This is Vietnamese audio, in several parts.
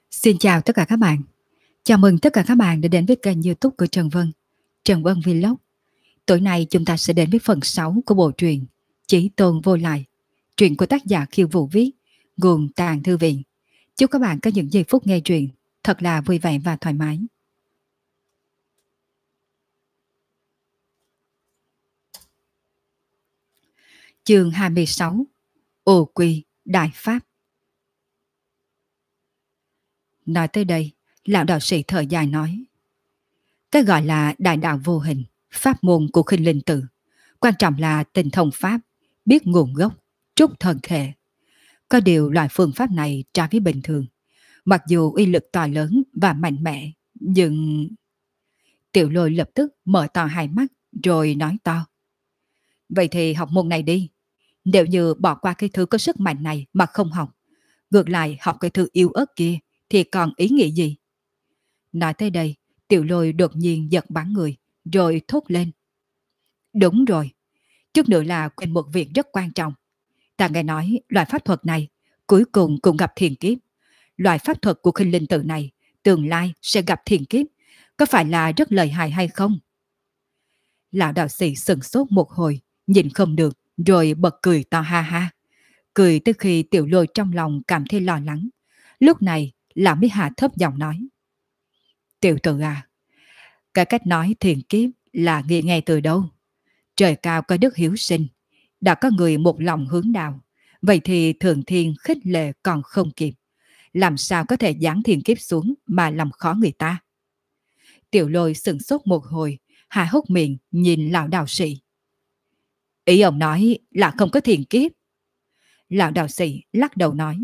Xin chào tất cả các bạn. Chào mừng tất cả các bạn đã đến với kênh YouTube của Trần Vân, Trần Vân Vlog. Tối nay chúng ta sẽ đến với phần 6 của bộ truyện Chí Tôn Vô Lại, truyện của tác giả Kiều Vũ viết, nguồn Tàng Thư Viện. Chúc các bạn có những giây phút nghe truyện thật là vui vẻ và thoải mái. Chương 26: Ô Quy Đại Pháp. Nói tới đây, lão đạo sĩ thở dài nói: cái gọi là đại đạo vô hình, pháp môn của Khinh Linh Tự, quan trọng là tinh thông pháp, biết nguồn gốc, trúc thần thể. Có điều loại phương pháp này trái với bình thường, mặc dù uy lực to lớn và mạnh mẽ, nhưng... Tiểu Lôi lập tức mở to hai mắt rồi nói to: vậy thì học môn này đi. Nếu như bỏ qua cái thứ có sức mạnh này mà không học, ngược lại học cái thứ yếu ớt kia thì còn ý nghĩa gì? Nói tới đây, Tiểu Lôi đột nhiên giật bắn người, rồi thốt lên: đúng rồi, chút nữa là quên một việc rất quan trọng. Ta nghe nói loại pháp thuật này cuối cùng cũng gặp thiên kiếp. Loại pháp thuật của Khinh Linh Tự này tương lai sẽ gặp thiên kiếp, có phải là rất lợi hại hay không? Lão đạo sĩ sừng sốt một hồi, nhìn không được, rồi bật cười to ha ha. Cười tới khi Tiểu Lôi trong lòng cảm thấy lo lắng. Lúc này, lão mới hạ thấp giọng nói: tiểu tử à, cái cách nói thiên kiếp là nghe từ đâu? Trời cao có đức hiếu sinh, đã có người một lòng hướng đạo, vậy thì thượng thiên khích lệ còn không kịp, làm sao có thể giáng thiên kiếp xuống mà làm khó người ta? Tiểu Lôi sững sốt một hồi, há hốc miệng nhìn lão đạo sĩ. Ý ông nói là không có thiên kiếp? Lão đạo sĩ lắc đầu nói: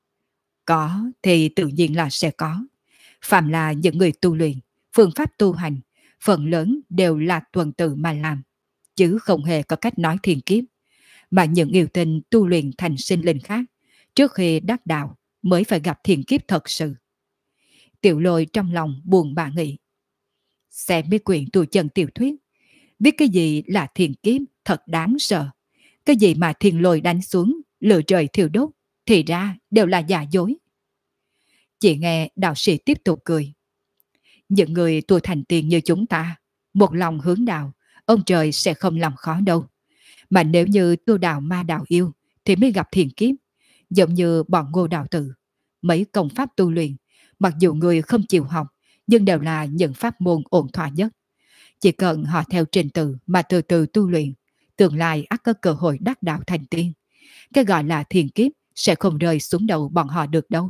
có thì tự nhiên là sẽ có. Phạm là những người tu luyện, phương pháp tu hành, phần lớn đều là tuần tự mà làm, chứ không hề có cách nói thiên kiếp. Mà những yêu tinh tu luyện thành sinh linh khác, trước khi đắc đạo mới phải gặp thiên kiếp thật sự. Tiểu Lôi trong lòng buồn bã nghĩ: xem mấy quyển tu chân tiểu thuyết, biết cái gì là thiên kiếp thật đáng sợ. Cái gì mà thiên lôi đánh xuống, lửa trời thiêu đốt, thì ra đều là giả dối. Chỉ nghe đạo sĩ tiếp tục cười: những người tu thành tiên như chúng ta, một lòng hướng đạo, ông trời sẽ không làm khó đâu. Mà nếu như tu đạo ma đạo yêu thì mới gặp thiên kiếp. Giống như bọn Ngô đạo tử, mấy công pháp tu luyện, mặc dù người không chịu học, nhưng đều là những pháp môn ổn thỏa nhất. Chỉ cần họ theo trình tự mà từ từ tu luyện, tương lai ắt có cơ hội đắc đạo thành tiên. Cái gọi là thiên kiếp sẽ không rơi xuống đầu bọn họ được đâu.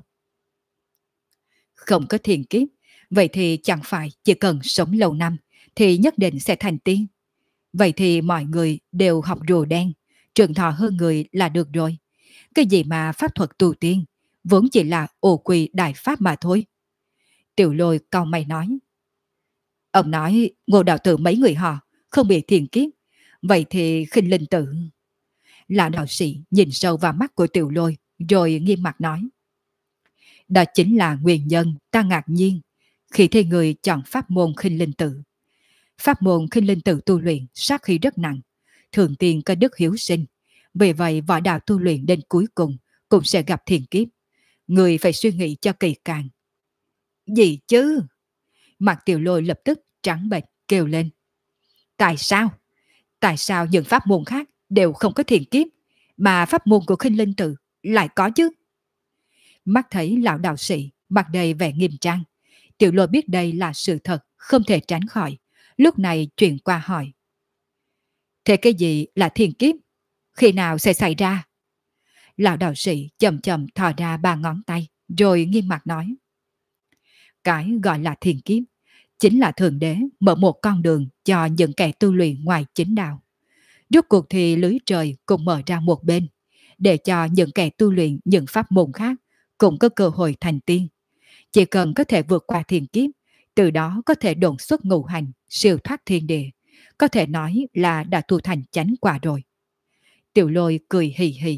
Không có thiên kiếp, vậy thì chẳng phải chỉ cần sống lâu năm thì nhất định sẽ thành tiên. Vậy thì mọi người đều học rùa đen, trường thọ hơn người là được rồi. Cái gì mà pháp thuật tu tiên, vốn chỉ là ô quy đại pháp mà thôi. Tiểu Lôi cau mày nói: ông nói Ngô đạo tử mấy người họ không bị thiên kiếp, vậy thì Khinh Linh Tự... Lão đạo sĩ nhìn sâu vào mắt của Tiểu Lôi rồi nghiêm mặt nói: đó chính là nguyên nhân ta ngạc nhiên khi thấy người chọn pháp môn Khinh Linh Tự. Pháp môn Khinh Linh Tự tu luyện sát khí rất nặng, thường tiên có đức hiếu sinh, vì vậy võ đạo tu luyện đến cuối cùng cũng sẽ gặp thiên kiếp. Người phải suy nghĩ cho kỳ càng. Gì chứ? Mặt Tiểu Lôi lập tức trắng bệch kêu lên: tại sao? Tại sao những pháp môn khác đều không có thiên kiếp, mà pháp môn của Khinh Linh Tự lại có chứ? Mắt thấy lão đạo sĩ mặt đầy vẻ nghiêm trang, Tiểu Lôi biết đây là sự thật không thể tránh khỏi, lúc này chuyển qua hỏi: thế cái gì là thiên kiếp? Khi nào sẽ xảy ra? Lão đạo sĩ chậm chậm thò ra ba ngón tay, rồi nghiêm mặt nói: cái gọi là thiên kiếp chính là Thượng Đế mở một con đường cho những kẻ tu luyện ngoài chính đạo. Rốt cuộc thì lưới trời cũng mở ra một bên, để cho những kẻ tu luyện những pháp môn khác cũng có cơ hội thành tiên. Chỉ cần có thể vượt qua thiên kiếp, từ đó có thể độn xuất ngũ hành, siêu thoát thiên địa, có thể nói là đã tu thành chánh quả rồi. Tiểu Lôi cười hì hì: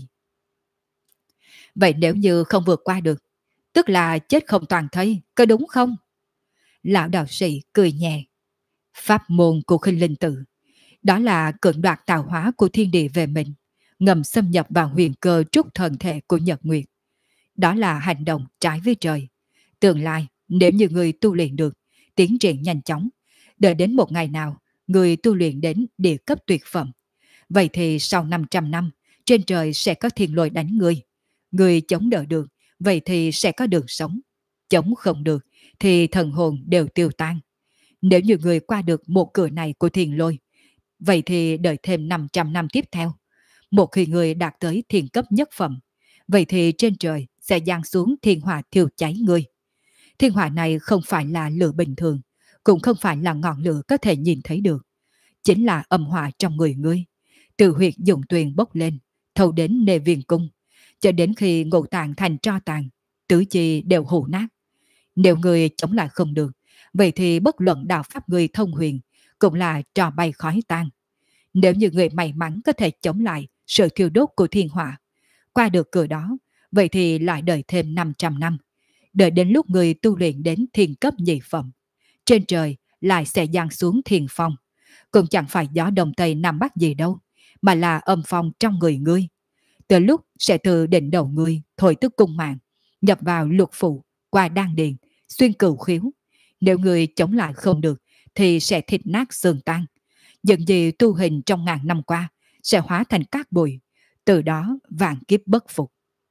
vậy nếu như không vượt qua được, tức là chết không toàn thây, có đúng không? Lão đạo sĩ cười nhẹ: pháp môn của Khinh Linh Tự, đó là cưỡng đoạt tạo hóa của thiên địa về mình, ngầm xâm nhập vào huyền cơ trúc thần thể của Nhật Nguyệt. Đó là hành động trái với trời. Tương lai, nếu như người tu luyện được, tiến triển nhanh chóng, đợi đến một ngày nào, người tu luyện đến địa cấp tuyệt phẩm. Vậy thì sau 500 năm, trên trời sẽ có thiên lôi đánh người. Người chống đỡ được, vậy thì sẽ có đường sống. Chống không được, thì thần hồn đều tiêu tan. Nếu như người qua được một cửa này của thiên lôi, vậy thì đợi thêm 500 năm tiếp theo. Một khi người đạt tới thiên cấp nhất phẩm, vậy thì trên trời sẽ giáng xuống thiên hỏa thiêu cháy người. Thiên hỏa này không phải là lửa bình thường, cũng không phải là ngọn lửa có thể nhìn thấy được. Chính là âm hỏa trong người ngươi. Từ huyệt dụng tuyền bốc lên, thâu đến nề viền cung, cho đến khi ngũ tạng thành tro tàn, tứ chi đều hủ nát. Nếu người chống lại không được, vậy thì bất luận đạo pháp người thông huyền cũng là trò bay khói tan. Nếu như người may mắn có thể chống lại sự thiêu đốt của thiên hỏa, qua được cửa đó, vậy thì lại đợi thêm 500 năm. Đợi đến lúc người tu luyện đến thiên cấp nhị phẩm, trên trời lại sẽ giáng xuống thiên phong. Cũng chẳng phải gió đông tây nam bắc gì đâu, mà là âm phong trong người ngươi. Từ lúc sẽ từ đỉnh đầu ngươi thổi tức cung mạng, nhập vào lục phủ, qua đan điền, xuyên cửu khiếu. Nếu người chống lại không được, thì sẽ thịt nát xương tan. Những gì tu hình trong ngàn năm qua sẽ hóa thành cát bụi, từ đó vạn kiếp bất phục.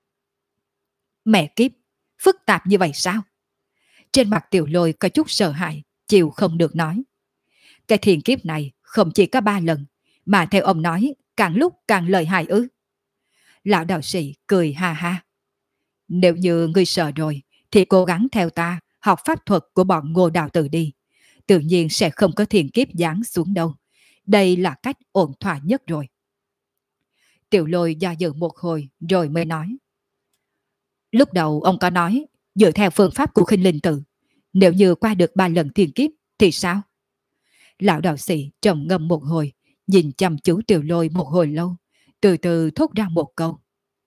Mẹ kiếp, phức tạp như vậy sao? Trên mặt Tiểu Lôi có chút sợ hãi, chịu không được nói. Cái thiên kiếp này không chỉ có 3 lần, mà theo ông nói càng lúc càng lợi hại ư? Lão đạo sĩ cười ha ha. Nếu như ngươi sợ rồi, thì cố gắng theo ta học pháp thuật của bọn Ngô đạo tử đi. Tự nhiên sẽ không có thiên kiếp giáng xuống đâu. Đây là cách ổn thỏa nhất rồi. Tiểu Lôi do dự một hồi rồi mới nói. Lúc đầu ông có nói, dựa theo phương pháp của Khinh Linh Tự, nếu như qua được 3 lần thiên kiếp thì sao? Lão đạo sĩ trầm ngâm một hồi, nhìn chăm chú Tiểu Lôi một hồi lâu, từ từ thốt ra một câu.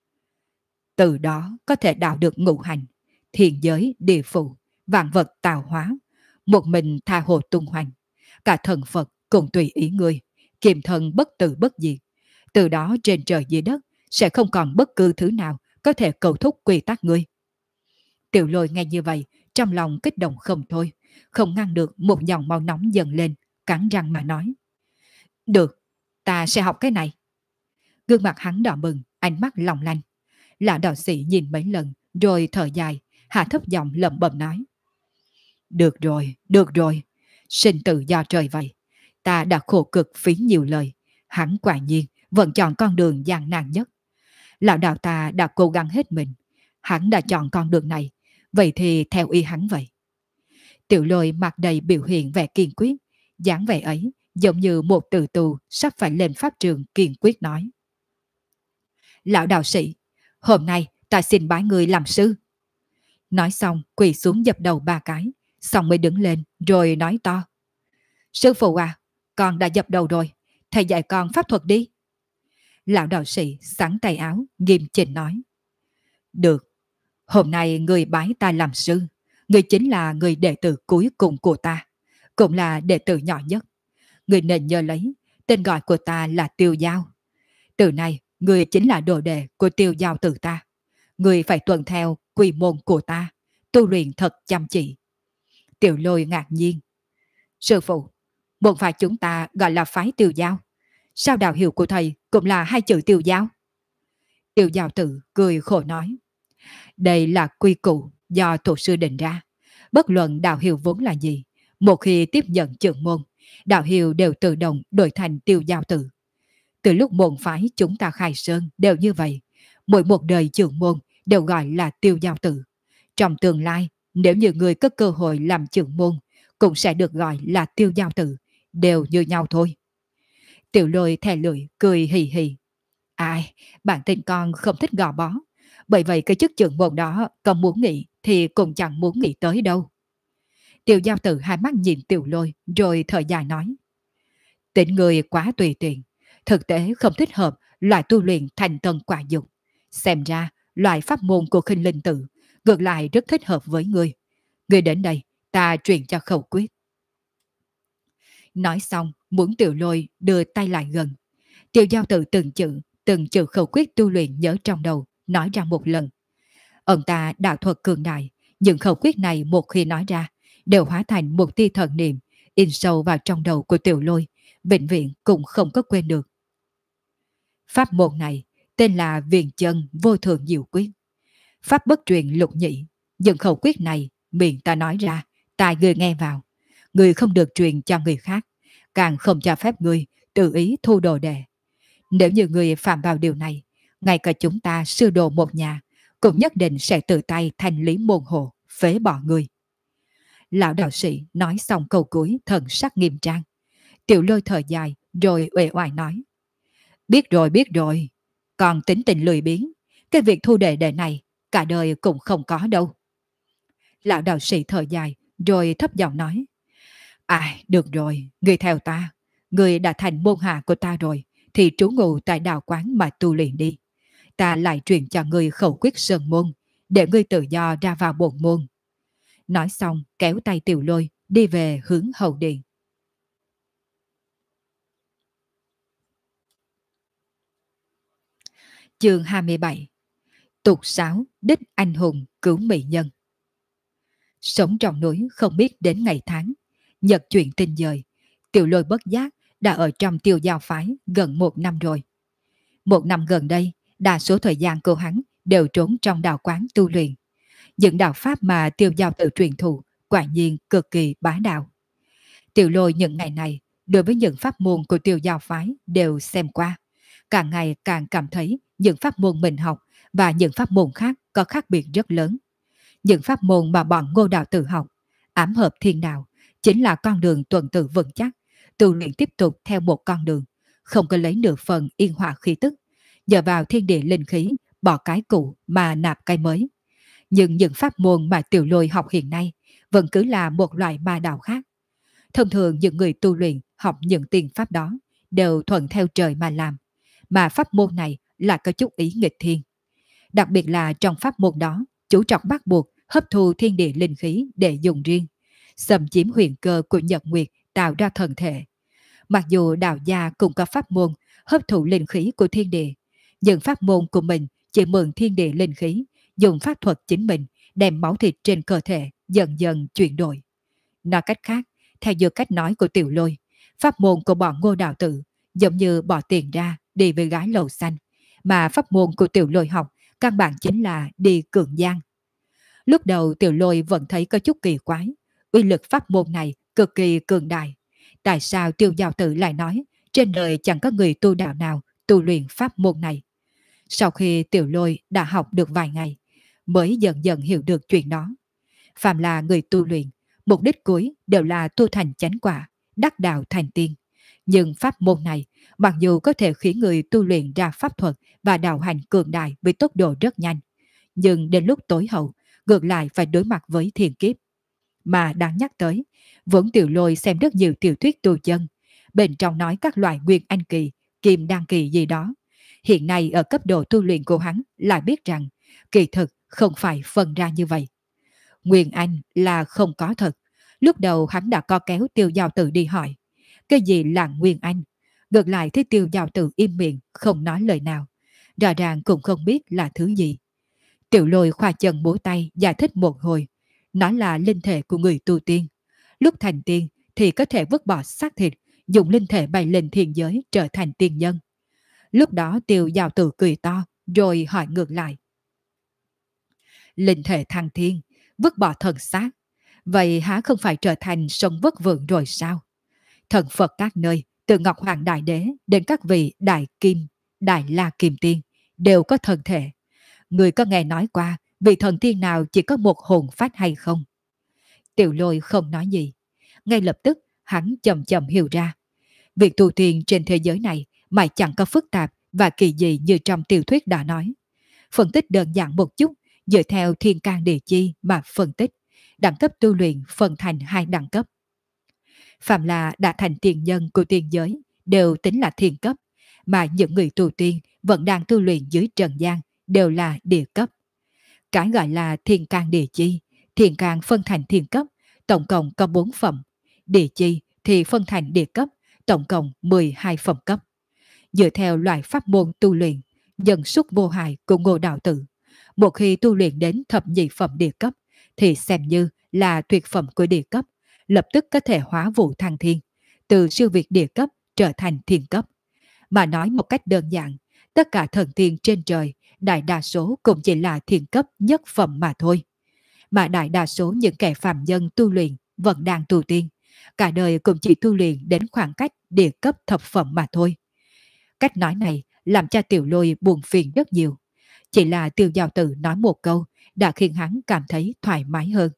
Từ đó có thể đạo được ngũ hành, thiên giới, địa phủ, vạn vật tạo hóa, một mình tha hồ tung hoành. Cả thần Phật cùng tùy ý người, kiềm thân bất tử bất diệt. Từ đó trên trời dưới đất sẽ không còn bất cứ thứ nào có thể cầu thúc quy tắc ngươi. Tiểu Lôi nghe như vậy, trong lòng kích động không thôi, không ngăn được một dòng máu nóng dần lên, cắn răng mà nói. Được, ta sẽ học cái này. Gương mặt hắn đỏ bừng, ánh mắt long lanh. Lão đạo sĩ nhìn mấy lần, rồi thở dài, hạ thấp giọng lẩm bẩm nói. Được rồi, sinh tử do trời vậy. Ta đã khổ cực phí nhiều lời, hắn quả nhiên vẫn chọn con đường gian nan nhất. Lão đạo ta đã cố gắng hết mình, hắn đã chọn con đường này, vậy thì theo ý hắn vậy. Tiểu Lôi mặt đầy biểu hiện vẻ kiên quyết, dáng vẻ ấy giống như một tử tù sắp phải lên pháp trường kiên quyết nói. Lão đạo sĩ, hôm nay ta xin bái người làm sư. Nói xong quỳ xuống dập đầu 3 cái, xong mới đứng lên rồi nói to. Sư phụ à, con đã dập đầu rồi, thầy dạy con pháp thuật đi. Lão đạo sĩ xắn tay áo, nghiêm chỉnh nói. Được, hôm nay người bái ta làm sư, người chính là người đệ tử cuối cùng của ta, cũng là đệ tử nhỏ nhất. Người nên nhớ lấy, tên gọi của ta là Tiêu Giao. Từ nay, người chính là đồ đệ của Tiêu Giao tử ta. Người phải tuân theo quy môn của ta, tu luyện thật chăm chỉ. Tiểu Lôi ngạc nhiên. Sư phụ, môn phái chúng ta gọi là phái Tiêu Giao. Sao đạo hiệu của thầy cũng là 2 chữ Tiêu Giao? Tiêu Giao tử cười khổ nói. Đây là quy củ do tổ sư định ra. Bất luận đạo hiệu vốn là gì, một khi tiếp nhận trưởng môn, đạo hiệu đều tự động đổi thành Tiêu Giao tử. Từ lúc môn phái chúng ta khai sơn đều như vậy, mỗi một đời trưởng môn đều gọi là Tiêu Giao tử. Trong tương lai, nếu như người có cơ hội làm trưởng môn, cũng sẽ được gọi là Tiêu Giao tử, đều như nhau thôi. Tiểu Lôi thè lưỡi cười hì hì. Ai, bản thân con không thích gò bó, bởi vậy cái chức trưởng môn đó con muốn nghĩ thì cũng chẳng muốn nghĩ tới đâu. Tiêu Giao tử hai mắt nhìn Tiểu Lôi rồi thở dài nói. Tính người quá tùy tiện, thực tế không thích hợp loại tu luyện thành tân quả dục. Xem ra loại pháp môn của Khinh Linh Tự ngược lại rất thích hợp với ngươi. Ngươi đến đây, ta truyền cho khẩu quyết. Nói xong, muốn Tiểu Lôi đưa tay lại gần. Tiêu Giao tử từng chữ khẩu quyết tu luyện nhớ trong đầu, nói ra một lần. Ông ta đạo thuật cường đại, Những khẩu quyết này một khi nói ra, đều hóa thành một tia thần niệm, in sâu vào trong đầu của Tiểu Lôi, vĩnh viễn cũng không có quên được. Pháp môn này tên là Viền Chân Vô Thượng Diệu Quyết. Pháp bất truyền lục nhị, những khẩu quyết này miệng ta nói ra, tai người nghe vào. Người không được truyền cho người khác, càng không cho phép người tự ý thu đồ đệ. Nếu như người phạm vào điều này, ngay cả chúng ta sư đồ một nhà cũng nhất định sẽ tự tay thanh lý môn hộ, phế bỏ người. Lão đạo sĩ nói xong câu cuối thần sắc nghiêm trang. Tiểu Lôi thở dài rồi uể oải nói. Biết rồi, còn tính tình lười biếng, cái việc thu đệ đệ này cả đời cũng không có đâu. Lão đạo sĩ thở dài rồi thấp giọng nói. À, được rồi, người theo ta. Người đã thành môn hạ của ta rồi, thì trú ngụ tại đạo quán mà tu luyện đi. Ta lại truyền cho người khẩu quyết sơn môn, để ngươi tự do ra vào bổn môn. Nói xong kéo tay Tiểu Lôi đi về hướng hậu điện. Chương 27. Tục sáo đích anh hùng cứu mỹ nhân. Sống trong núi không biết đến ngày tháng, nhật chuyện tinh dời, Tiểu Lôi bất giác đã ở trong Tiêu Giao phái gần 1 năm rồi. 1 năm gần đây, đa số thời gian của hắn đều trốn trong đạo quán tu luyện. Những đạo pháp mà Tiêu Giao tự truyền thụ quả nhiên cực kỳ bá đạo. Tiểu Lôi những ngày này đối với những pháp môn của Tiêu Giao phái đều xem qua, càng ngày càng cảm thấy những pháp môn mình học và những pháp môn khác có khác biệt rất lớn. Những pháp môn mà bọn Ngô đạo tự học, ám hợp thiên đạo, chính là con đường tuần tự vững chắc, tu luyện tiếp tục theo một con đường, không có lấy nửa phần yên hòa khí tức, nhờ vào thiên địa linh khí, bỏ cái cũ mà nạp cái mới. Nhưng những pháp môn mà Tiểu Lôi học hiện nay vẫn cứ là một loại ma đạo khác. Thông thường những người tu luyện học những tiền pháp đó đều thuận theo trời mà làm, mà pháp môn này là có chút ý nghịch thiên. Đặc biệt là trong pháp môn đó, chú trọng bắt buộc hấp thu thiên địa linh khí để dùng riêng, xâm chiếm huyền cơ của nhật nguyệt tạo ra thần thể. Mặc dù đạo gia cũng có pháp môn hấp thụ linh khí của thiên địa, nhưng pháp môn của mình chỉ mượn thiên địa linh khí, dùng pháp thuật chính mình đem máu thịt trên cơ thể dần dần chuyển đổi. Nói cách khác, theo như cách nói của Tiểu Lôi, pháp môn của bọn Ngô đạo tử giống như bỏ tiền ra đi với gái lầu xanh, mà pháp môn của Tiểu Lôi học căn bản chính là đi cường giang. Lúc đầu Tiểu Lôi vẫn thấy có chút kỳ quái, uy lực pháp môn này cực kỳ cường đại. Tại sao Tiêu Giao Tử lại nói trên đời chẳng có người tu đạo nào tu luyện pháp môn này? Sau khi Tiểu Lôi đã học được vài ngày, mới dần dần hiểu được chuyện đó. Phàm là người tu luyện, mục đích cuối đều là tu thành chánh quả, đắc đạo thành tiên. Nhưng pháp môn này, mặc dù có thể khiến người tu luyện ra pháp thuật và đạo hành cường đại với tốc độ rất nhanh, nhưng đến lúc tối hậu, ngược lại phải đối mặt với thiên kiếp. Mà đáng nhắc tới, vốn Tiểu Lôi xem rất nhiều tiểu thuyết tu chân, bên trong nói các loại nguyên anh kỳ, kim đan kỳ gì đó. Hiện nay ở cấp độ tu luyện của hắn lại biết rằng kỳ thực không phải phân ra như vậy. Nguyên anh là không có thật. Lúc đầu hắn đã co kéo Tiêu Giao Tử đi hỏi cái gì là Nguyên anh. Ngược lại thấy Tiêu Giao Tử im miệng không nói lời nào, rõ ràng cũng không biết là thứ gì. Tiểu Lôi khoa chân múa tay giải thích một hồi, nó là linh thể của người tu tiên. Lúc thành tiên thì có thể vứt bỏ xác thịt, dùng linh thể bay lên thiên giới trở thành tiên nhân. Lúc đó Tiêu Giao Tử cười to rồi hỏi ngược lại. Linh thể thăng thiên, vứt bỏ thần xác, vậy há không phải trở thành sông vất vượng rồi sao? Thần Phật các nơi, từ Ngọc Hoàng Đại Đế đến các vị Đại Kim, Đại La Kim Tiên, đều có thần thể. Người có nghe nói qua vị thần tiên nào chỉ có một hồn phách hay không? Tiểu Lôi không nói gì. Ngay lập tức hắn chậm chậm hiểu ra. Việc tu tiên trên thế giới này mà chẳng có phức tạp và kỳ dị như trong tiểu thuyết đã nói. Phân tích đơn giản một chút, dựa theo thiên can địa chi mà phân tích, đẳng cấp tu luyện phân thành 2 đẳng cấp. Phạm là đã thành tiền nhân của tiên giới đều tính là thiên cấp, mà những người tu tiên vẫn đang tu luyện dưới trần gian đều là địa cấp. Cái gọi là thiên can địa chi, thiên can phân thành thiên cấp, tổng cộng có 4 phẩm. Địa chi thì phân thành địa cấp, tổng cộng 12 phẩm cấp. Dựa theo loại pháp môn tu luyện, dân xuất vô hại của Ngô đạo tử, một khi tu luyện đến thập nhị phẩm địa cấp, thì xem như là tuyệt phẩm của địa cấp, lập tức có thể hóa vũ thăng thiên, từ siêu việt địa cấp trở thành thiên cấp. Mà nói một cách đơn giản, tất cả thần tiên trên trời, đại đa số cũng chỉ là thiên cấp nhất phẩm mà thôi. Mà đại đa số những kẻ phàm nhân tu luyện vẫn đang tu tiên, cả đời cũng chỉ tu luyện đến khoảng cách địa cấp thập phẩm mà thôi. Cách nói này làm cho Tiểu Lôi buồn phiền rất nhiều. Chỉ là Tiêu Giao Tử nói một câu đã khiến hắn cảm thấy thoải mái hơn.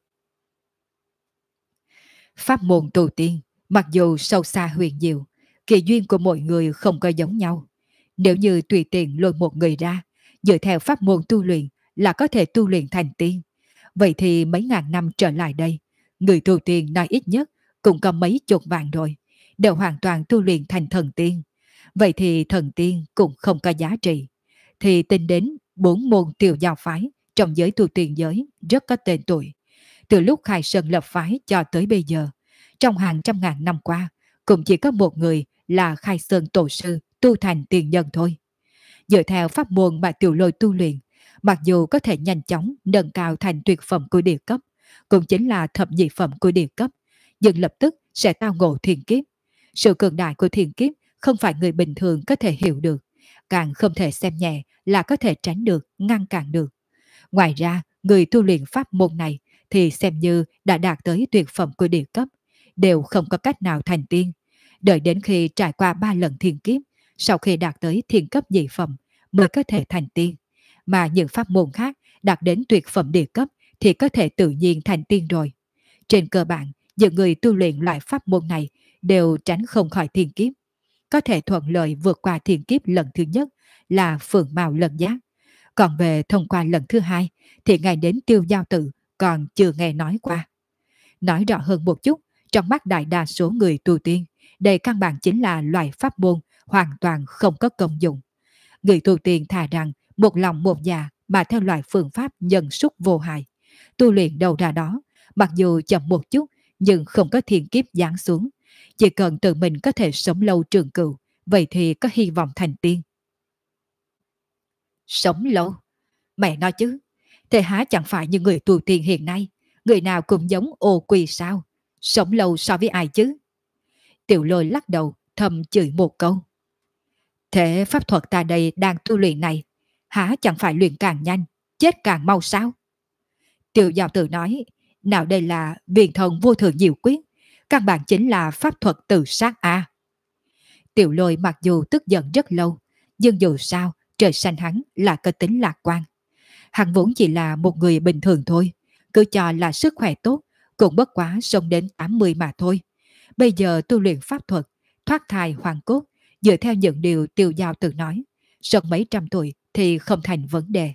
Pháp môn tu tiên, mặc dù sâu xa huyền diệu, kỳ duyên của mỗi người không có giống nhau. Nếu như tùy tiện lôi một người ra, dựa theo pháp môn tu luyện là có thể tu luyện thành tiên. Vậy thì mấy ngàn năm trở lại đây, người tu tiên nói ít nhất cũng có mấy chục vạn rồi, đều hoàn toàn tu luyện thành thần tiên. Vậy thì thần tiên cũng không có giá trị. Thì tính đến 4 môn tiểu giao phái trong giới tu tiên giới rất có tên tuổi. Từ lúc khai sơn lập phái cho tới bây giờ, trong hàng trăm ngàn năm qua, cũng chỉ có một người là khai sơn tổ sư tu thành tiền nhân thôi. Dựa theo pháp môn mà Tiểu Lôi tu luyện, mặc dù có thể nhanh chóng nâng cao thành tuyệt phẩm của địa cấp, cũng chính là thập nhị phẩm của địa cấp, nhưng lập tức sẽ tao ngộ thiên kiếp. Sự cường đại của thiên kiếp không phải người bình thường có thể hiểu được, càng không thể xem nhẹ là có thể tránh được, ngăn cản được. Ngoài ra, người tu luyện pháp môn này thì xem như đã đạt tới tuyệt phẩm của địa cấp, đều không có cách nào thành tiên. Đợi đến khi trải qua 3 lần thiên kiếp, sau khi đạt tới thiên cấp dị phẩm mới có thể thành tiên. Mà những pháp môn khác đạt đến tuyệt phẩm địa cấp thì có thể tự nhiên thành tiên rồi. Trên cơ bản, những người tu luyện loại pháp môn này đều tránh không khỏi thiên kiếp. Có thể thuận lợi vượt qua thiên kiếp lần thứ nhất là phượng mao lân giác. Còn về thông qua lần thứ hai thì ngay đến Tiêu Giao Tử còn chưa nghe nói qua. Nói rõ hơn một chút, trong mắt đại đa số người tu tiên, đây căn bản chính là loại pháp môn hoàn toàn không có công dụng. Người tu tiên thà rằng một lòng một dạ mà theo loại phương pháp nhân xúc vô hại. Tu luyện đầu ra đó, mặc dù chậm một chút nhưng không có thiên kiếp giáng xuống. Chỉ cần tự mình có thể sống lâu trường cửu, vậy thì có hy vọng thành tiên. Sống lâu? Mẹ nói chứ, thế há chẳng phải như người tu tiên hiện nay, người nào cũng giống ô quỳ sao? Sống lâu so với ai chứ? Tiểu Lôi lắc đầu, thầm chửi một câu. Thế pháp thuật ta đây đang tu luyện này, há chẳng phải luyện càng nhanh, chết càng mau sao? Tiểu Giao Tử nói, nào đây là viền thần vô thượng diệu quyết, căn bản chính là pháp thuật tự sát a. Tiểu Lôi mặc dù tức giận rất lâu, nhưng dù sao trời xanh hắn là có tính lạc quan. Hắn vốn chỉ là một người bình thường thôi, cứ cho là sức khỏe tốt, cũng bất quá sống đến 80 mà thôi. Bây giờ tu luyện pháp thuật, thoát thai hoàn cốt, dựa theo những điều Tiêu Giao Tử nói, sống mấy trăm tuổi thì không thành vấn đề.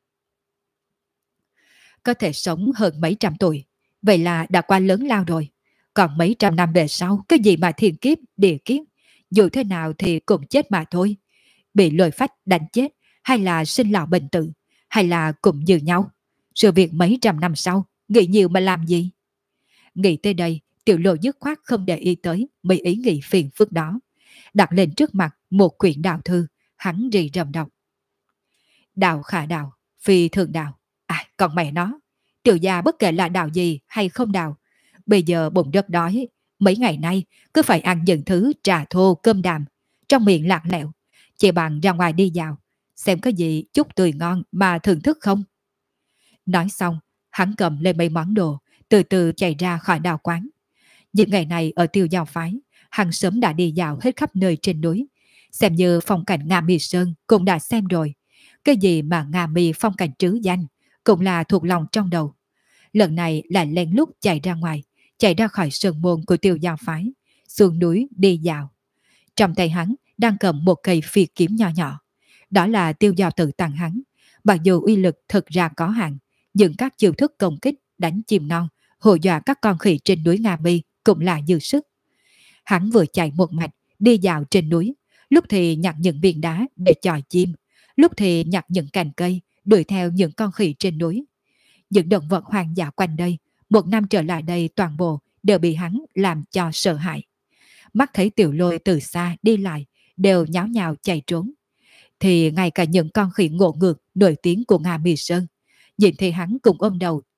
Có thể sống hơn mấy trăm tuổi, vậy là đã quá lớn lao rồi. Còn mấy trăm năm về sau, cái gì mà thiên kiếp, địa kiếp, dù thế nào thì cũng chết mà thôi. Bị lôi phách đánh chết, hay là sinh lão bệnh tử, hay là cũng như nhau. Sự việc mấy trăm năm sau, nghĩ nhiều mà làm gì? Nghĩ tới đây, Tiểu Lộ dứt khoát không để ý tới mấy ý nghĩ phiền phức đó. Đặt lên trước mặt một quyển đạo thư, hắn rì rầm đọc. Đạo khả đạo, phi thường đạo. À, còn mẹ nó, Tiểu gia bất kể là đạo gì hay không đạo, bây giờ bụng rất đói, mấy ngày nay cứ phải ăn những thứ trà thô cơm đàm, trong miệng lạc lẹo, chỉ bằng ra ngoài đi dạo, xem có gì chút tươi ngon mà thưởng thức không. Nói xong, hắn cầm lên mấy món đồ, từ từ chạy ra khỏi đạo quán. Những ngày này ở Tiêu Giao phái, hắn sớm đã đi dạo hết khắp nơi trên núi, xem như phong cảnh Nga Mi Sơn cũng đã xem rồi. Cái gì mà Nga Mi phong cảnh trứ danh cũng là thuộc lòng trong đầu. Lần này là lén lút chạy ra ngoài, chạy ra khỏi sơn môn của Tiêu Giao phái, xuống núi đi dạo. Trong tay hắn đang cầm một cây phi kiếm nhỏ nhỏ. Đó là Tiêu Giao Tử tặng hắn. Mặc dù uy lực thực ra có hạn, nhưng các chiêu thức công kích đánh chim non, hù dọa các con khỉ trên núi Nga Mi cũng là dư sức. Hắn vừa chạy một mạch đi dạo trên núi, lúc thì nhặt những viên đá để chọi chim, lúc thì nhặt những cành cây đuổi theo những con khỉ trên núi. Những động vật hoang dã quanh đây, một năm trở lại đây toàn bộ đều bị hắn làm cho sợ hãi. Mắt thấy Tiểu Lôi từ xa đi lại, đều nháo nhào chạy trốn. Thì ngay cả những con khỉ ngộ ngược nổi tiếng của Nga Mi Sơn, nhìn thấy hắn cùng ôm đầu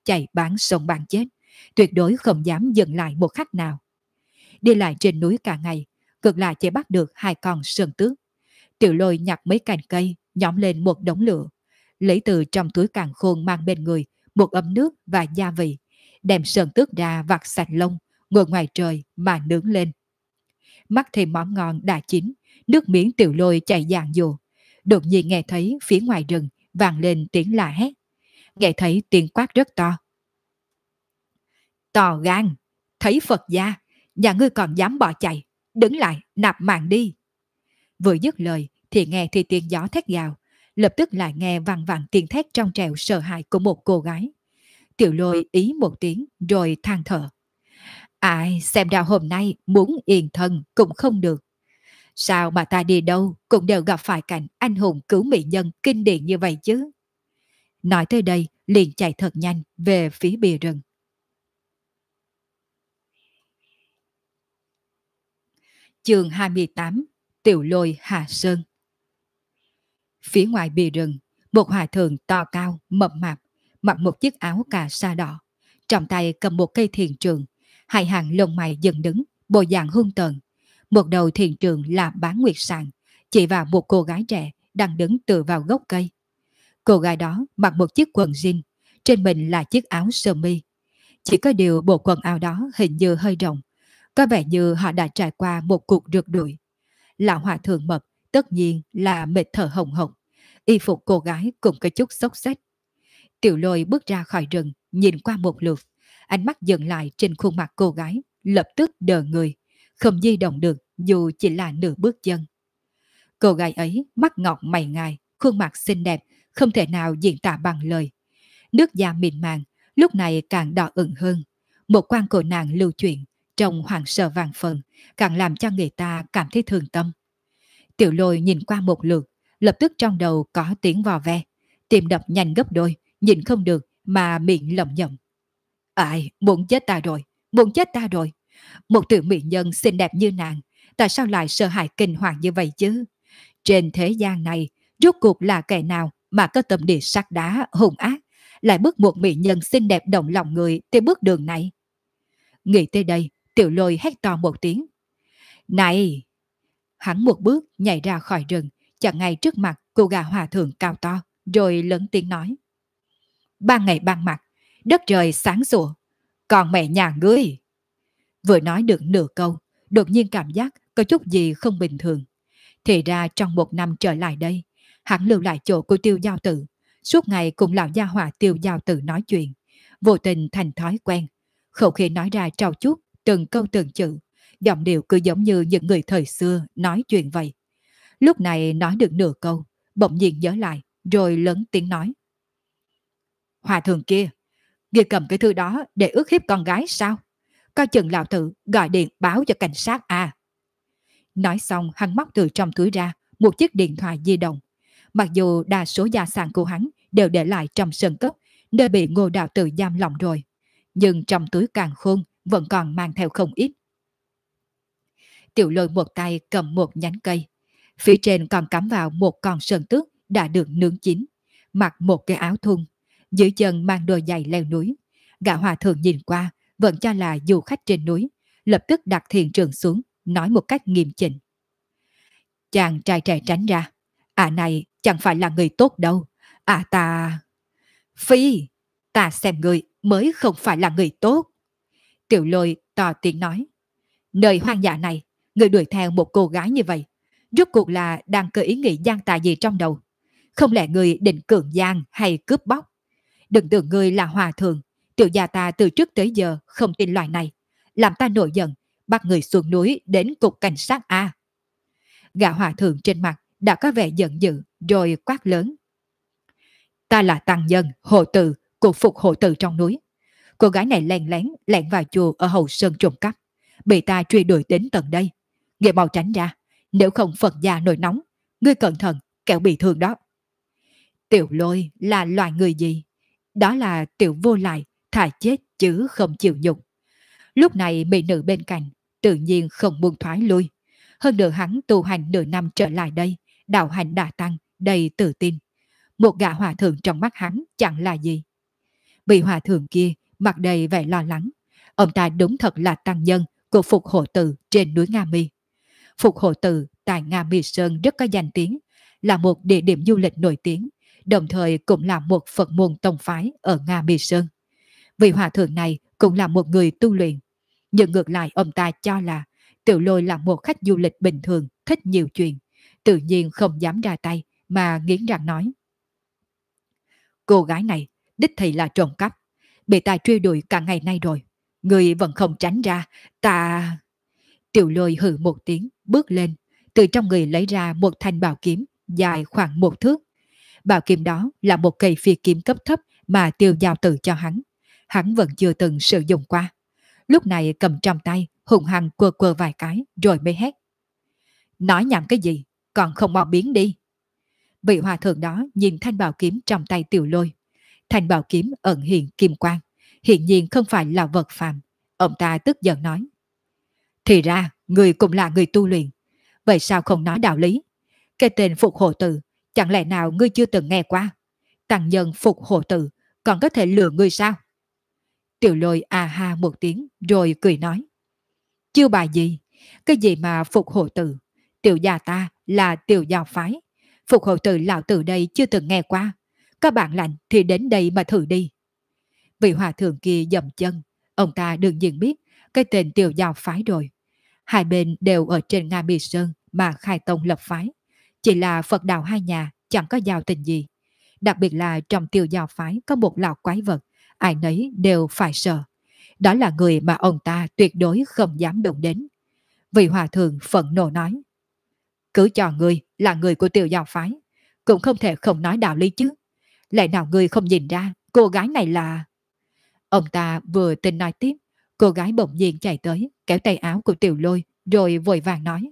chạy bán sống bán chết, tuyệt đối không dám dừng lại một khắc nào. Đi lại trên núi cả ngày, cực lại chỉ bắt được 2 con sơn tước. Tiểu Lôi nhặt mấy cành cây, nhóm lên một đống lửa, lấy từ trong túi càn khôn mang bên người một ấm nước và gia vị, đem sơn tước ra vặt sạch lông, ngồi ngoài trời mà nướng lên. Mắt thêm món ngon đã chín, nước miếng Tiểu Lôi chảy dàn dùa. Đột nhiên nghe thấy phía ngoài rừng vang lên tiếng la hét, nghe thấy tiếng quát rất to. To gan, thấy Phật gia, nhà ngươi còn dám bỏ chạy, đứng lại nạp mạng đi. Vừa dứt lời thì nghe thì tiếng gió thét gào, lập tức lại nghe vang vẳng tiếng thét trong trẻo sợ hãi của một cô gái. Tiểu Lôi ý một tiếng rồi than thở. Ai xem ra hôm nay muốn yên thân cũng không được. Sao mà ta đi đâu cũng đều gặp phải cảnh anh hùng cứu mỹ nhân kinh điển như vậy chứ. Nói tới đây liền chạy thật nhanh về phía bìa rừng. Chương 28, Tiểu Lôi hạ sơn. Phía ngoài bìa rừng, một hòa thượng to cao, mập mạp, mặc một chiếc áo cà sa đỏ, trong tay cầm một cây thiền trường, hai hàng lông mày dựng đứng, bộ dạng hung tợn. Một đầu thiền trường là Bán Nguyệt Sàng, chỉ vào một cô gái trẻ đang đứng tựa vào gốc cây. Cô gái đó mặc một chiếc quần jean, trên mình là chiếc áo sơ mi. Chỉ có điều bộ quần áo đó hình như hơi rộng, có vẻ như họ đã trải qua một cuộc rượt đuổi. Lão hòa thượng mập tất nhiên là mệt thở hồng hộc, y phục cô gái cũng có chút xốc xếch. Tiểu Lôi bước ra khỏi rừng, nhìn qua một lượt, ánh mắt dừng lại trên khuôn mặt cô gái, lập tức đờ người, không di động được dù chỉ là nửa bước chân. Cô gái ấy mắt ngọc mày ngài, khuôn mặt xinh đẹp, không thể nào diễn tả bằng lời. Nước da mịn màng, lúc này càng đỏ ửng hơn. Một quan của nàng lưu chuyển, trông hoảng sợ vàng phần, càng làm cho người ta cảm thấy thương tâm. Tiểu Lôi nhìn qua một lượt, lập tức trong đầu có tiếng vò ve, tim đập nhanh gấp đôi, nhìn không được mà miệng lẩm nhẩm. Ai, muốn chết ta rồi, muốn chết ta rồi. Một tiểu mỹ nhân xinh đẹp như nàng, tại sao lại sợ hãi kinh hoàng như vậy chứ? Trên thế gian này, rốt cuộc là kẻ nào mà có tâm địa sắt đá, hung ác, lại bước một mỹ nhân xinh đẹp động lòng người tới bước đường này? Nghĩ tới đây, Tiểu Lôi hét to một tiếng. Này! Hắn một bước nhảy ra khỏi rừng, chặn ngay trước mặt cô gà hòa thượng cao to, rồi lớn tiếng nói. Ban ngày ban mặt, đất trời sáng sủa, còn mẹ nhà ngươi. Vừa nói được nửa câu, đột nhiên cảm giác có chút gì không bình thường. Thì ra trong một năm trở lại đây, hắn lưu lại chỗ của Tiêu Giao Tử, suốt ngày cùng lão gia hỏa Tiêu Giao Tử nói chuyện, vô tình thành thói quen. Khẩu khi nói ra trao chuốt từng câu từng chữ, giọng điệu cứ giống như những người thời xưa nói chuyện vậy. Lúc này nói được nửa câu, bỗng nhiên nhớ lại, rồi lớn tiếng nói. Hòa thượng kia, ngươi cầm cái thư đó để ức hiếp con gái sao? Coi chừng lão tử gọi điện báo cho cảnh sát à. Nói xong hắn móc từ trong túi ra một chiếc điện thoại di động. Mặc dù đa số gia sản của hắn đều để lại trong sân cốc, nơi bị Ngô đạo tử giam lỏng rồi, nhưng trong túi càn khôn vẫn còn mang theo không ít. Tiểu Lôi một tay cầm một nhánh cây, phía trên còn cắm vào một con sơn tước đã được nướng chín, mặc một cái áo thun, dưới chân mang đôi giày leo núi. Gã hòa thượng nhìn qua vẫn cho là du khách trên núi, lập tức đặt thiền trường xuống, nói một cách nghiêm chỉnh. Chàng trai trẻ tránh ra, này chẳng phải là người tốt đâu, ta... Phi, ta xem người mới không phải là người tốt. Tiểu Lôi to tiếng nói. Nơi hoang dã này, người đuổi theo một cô gái như vậy, rốt cuộc là đang có ý nghĩ gian tà gì trong đầu? Không lẽ người định cưỡng gian hay cướp bóc? Đừng tưởng người là hòa thượng, tiểu gia ta từ trước tới giờ không tin loại này. Làm ta nổi giận, bắt người xuống núi đến cục cảnh sát A. Gã hòa thượng trên mặt đã có vẻ giận dữ, rồi quát lớn. Ta là tăng nhân, hộ tử, của phục hộ tử trong núi. Cô gái này lén lén lẻn vào chùa ở Hậu Sơn trộm cắp, bị ta truy đuổi đến tận đây. Ngươi mau tránh ra, nếu không Phật gia nổi nóng, ngươi cẩn thận, kẻo bị thương đó. Tiểu Lôi là loài người gì? Đó là tiểu vô lại, thà chết chứ không chịu nhục. Lúc này mỹ nữ bên cạnh tự nhiên không buông thoái lui. Hơn nữa hắn tu hành nửa năm trở lại đây, đạo hành đã tăng, đầy tự tin. Một gã hòa thượng trong mắt hắn chẳng là gì. Vị hòa thượng kia mặt đầy vẻ lo lắng. Ông ta đúng thật là tăng nhân của Phục Hộ Tự trên núi Nga Mi. Phục Hộ Tự tại Nga Mi Sơn rất có danh tiếng, là một địa điểm du lịch nổi tiếng, đồng thời cũng là một Phật môn tông phái ở Nga Mi Sơn. Vị hòa thượng này cũng là một người tu luyện, nhưng ngược lại ông ta cho là Tiểu Lôi là một khách du lịch bình thường, thích nhiều chuyện, tự nhiên không dám ra tay mà nghiến răng nói: cô gái này đích thị là trộm cắp, bị ta truy đuổi cả ngày nay rồi, người vẫn không tránh ra, ta... Tiểu Lôi hừ một tiếng, bước lên, từ trong người lấy ra một thanh bảo kiếm dài khoảng 1 thước. Bảo kiếm đó là một cây phi kiếm cấp thấp mà Tiêu Giao Tử cho hắn vẫn chưa từng sử dụng qua. Lúc này cầm trong tay, hùng hăng quơ quơ vài cái rồi mới hét: nói nhảm cái gì, còn không mau biến đi. Vị hòa thượng đó nhìn thanh bảo kiếm trong tay Tiểu Lôi. Thanh bảo kiếm ẩn hiện kim quang, hiện nhiên không phải là vật phàm. Ông ta tức giận nói: thì ra người cũng là người tu luyện, vậy sao không nói đạo lý? Cái tên Phục Hộ Tự chẳng lẽ nào ngươi chưa từng nghe qua? Tăng nhân Phục Hộ Tự còn có thể lừa ngươi sao? Tiểu Lôi à ha một tiếng rồi cười nói: chưa bài gì, cái gì mà Phục Hộ Tự, tiểu gia ta là Tiểu Giao phái, Phục Hộ Tự lão tử đây chưa từng nghe qua, các bạn lành thì đến đây mà thử đi. Vị hòa thượng kia dậm chân, ông ta đương nhiên biết cái tên Tiểu Giao phái rồi. Hai bên đều ở trên Nga Mi Sơn mà khai tông lập phái, chỉ là Phật đạo hai nhà chẳng có giao tình gì. Đặc biệt là trong Tiểu Giao phái có một lão quái vật, ai nấy đều phải sợ. Đó là người mà ông ta tuyệt đối không dám đụng đến. Vị hòa thượng phẫn nộ nói: cứ cho ngươi là người của Tiểu Giao phái, cũng không thể không nói đạo lý chứ. Lẽ nào ngươi không nhìn ra cô gái này là... Ông ta vừa tin nói tiếp, cô gái bỗng nhiên chạy tới, kéo tay áo của Tiểu Lôi, rồi vội vàng nói: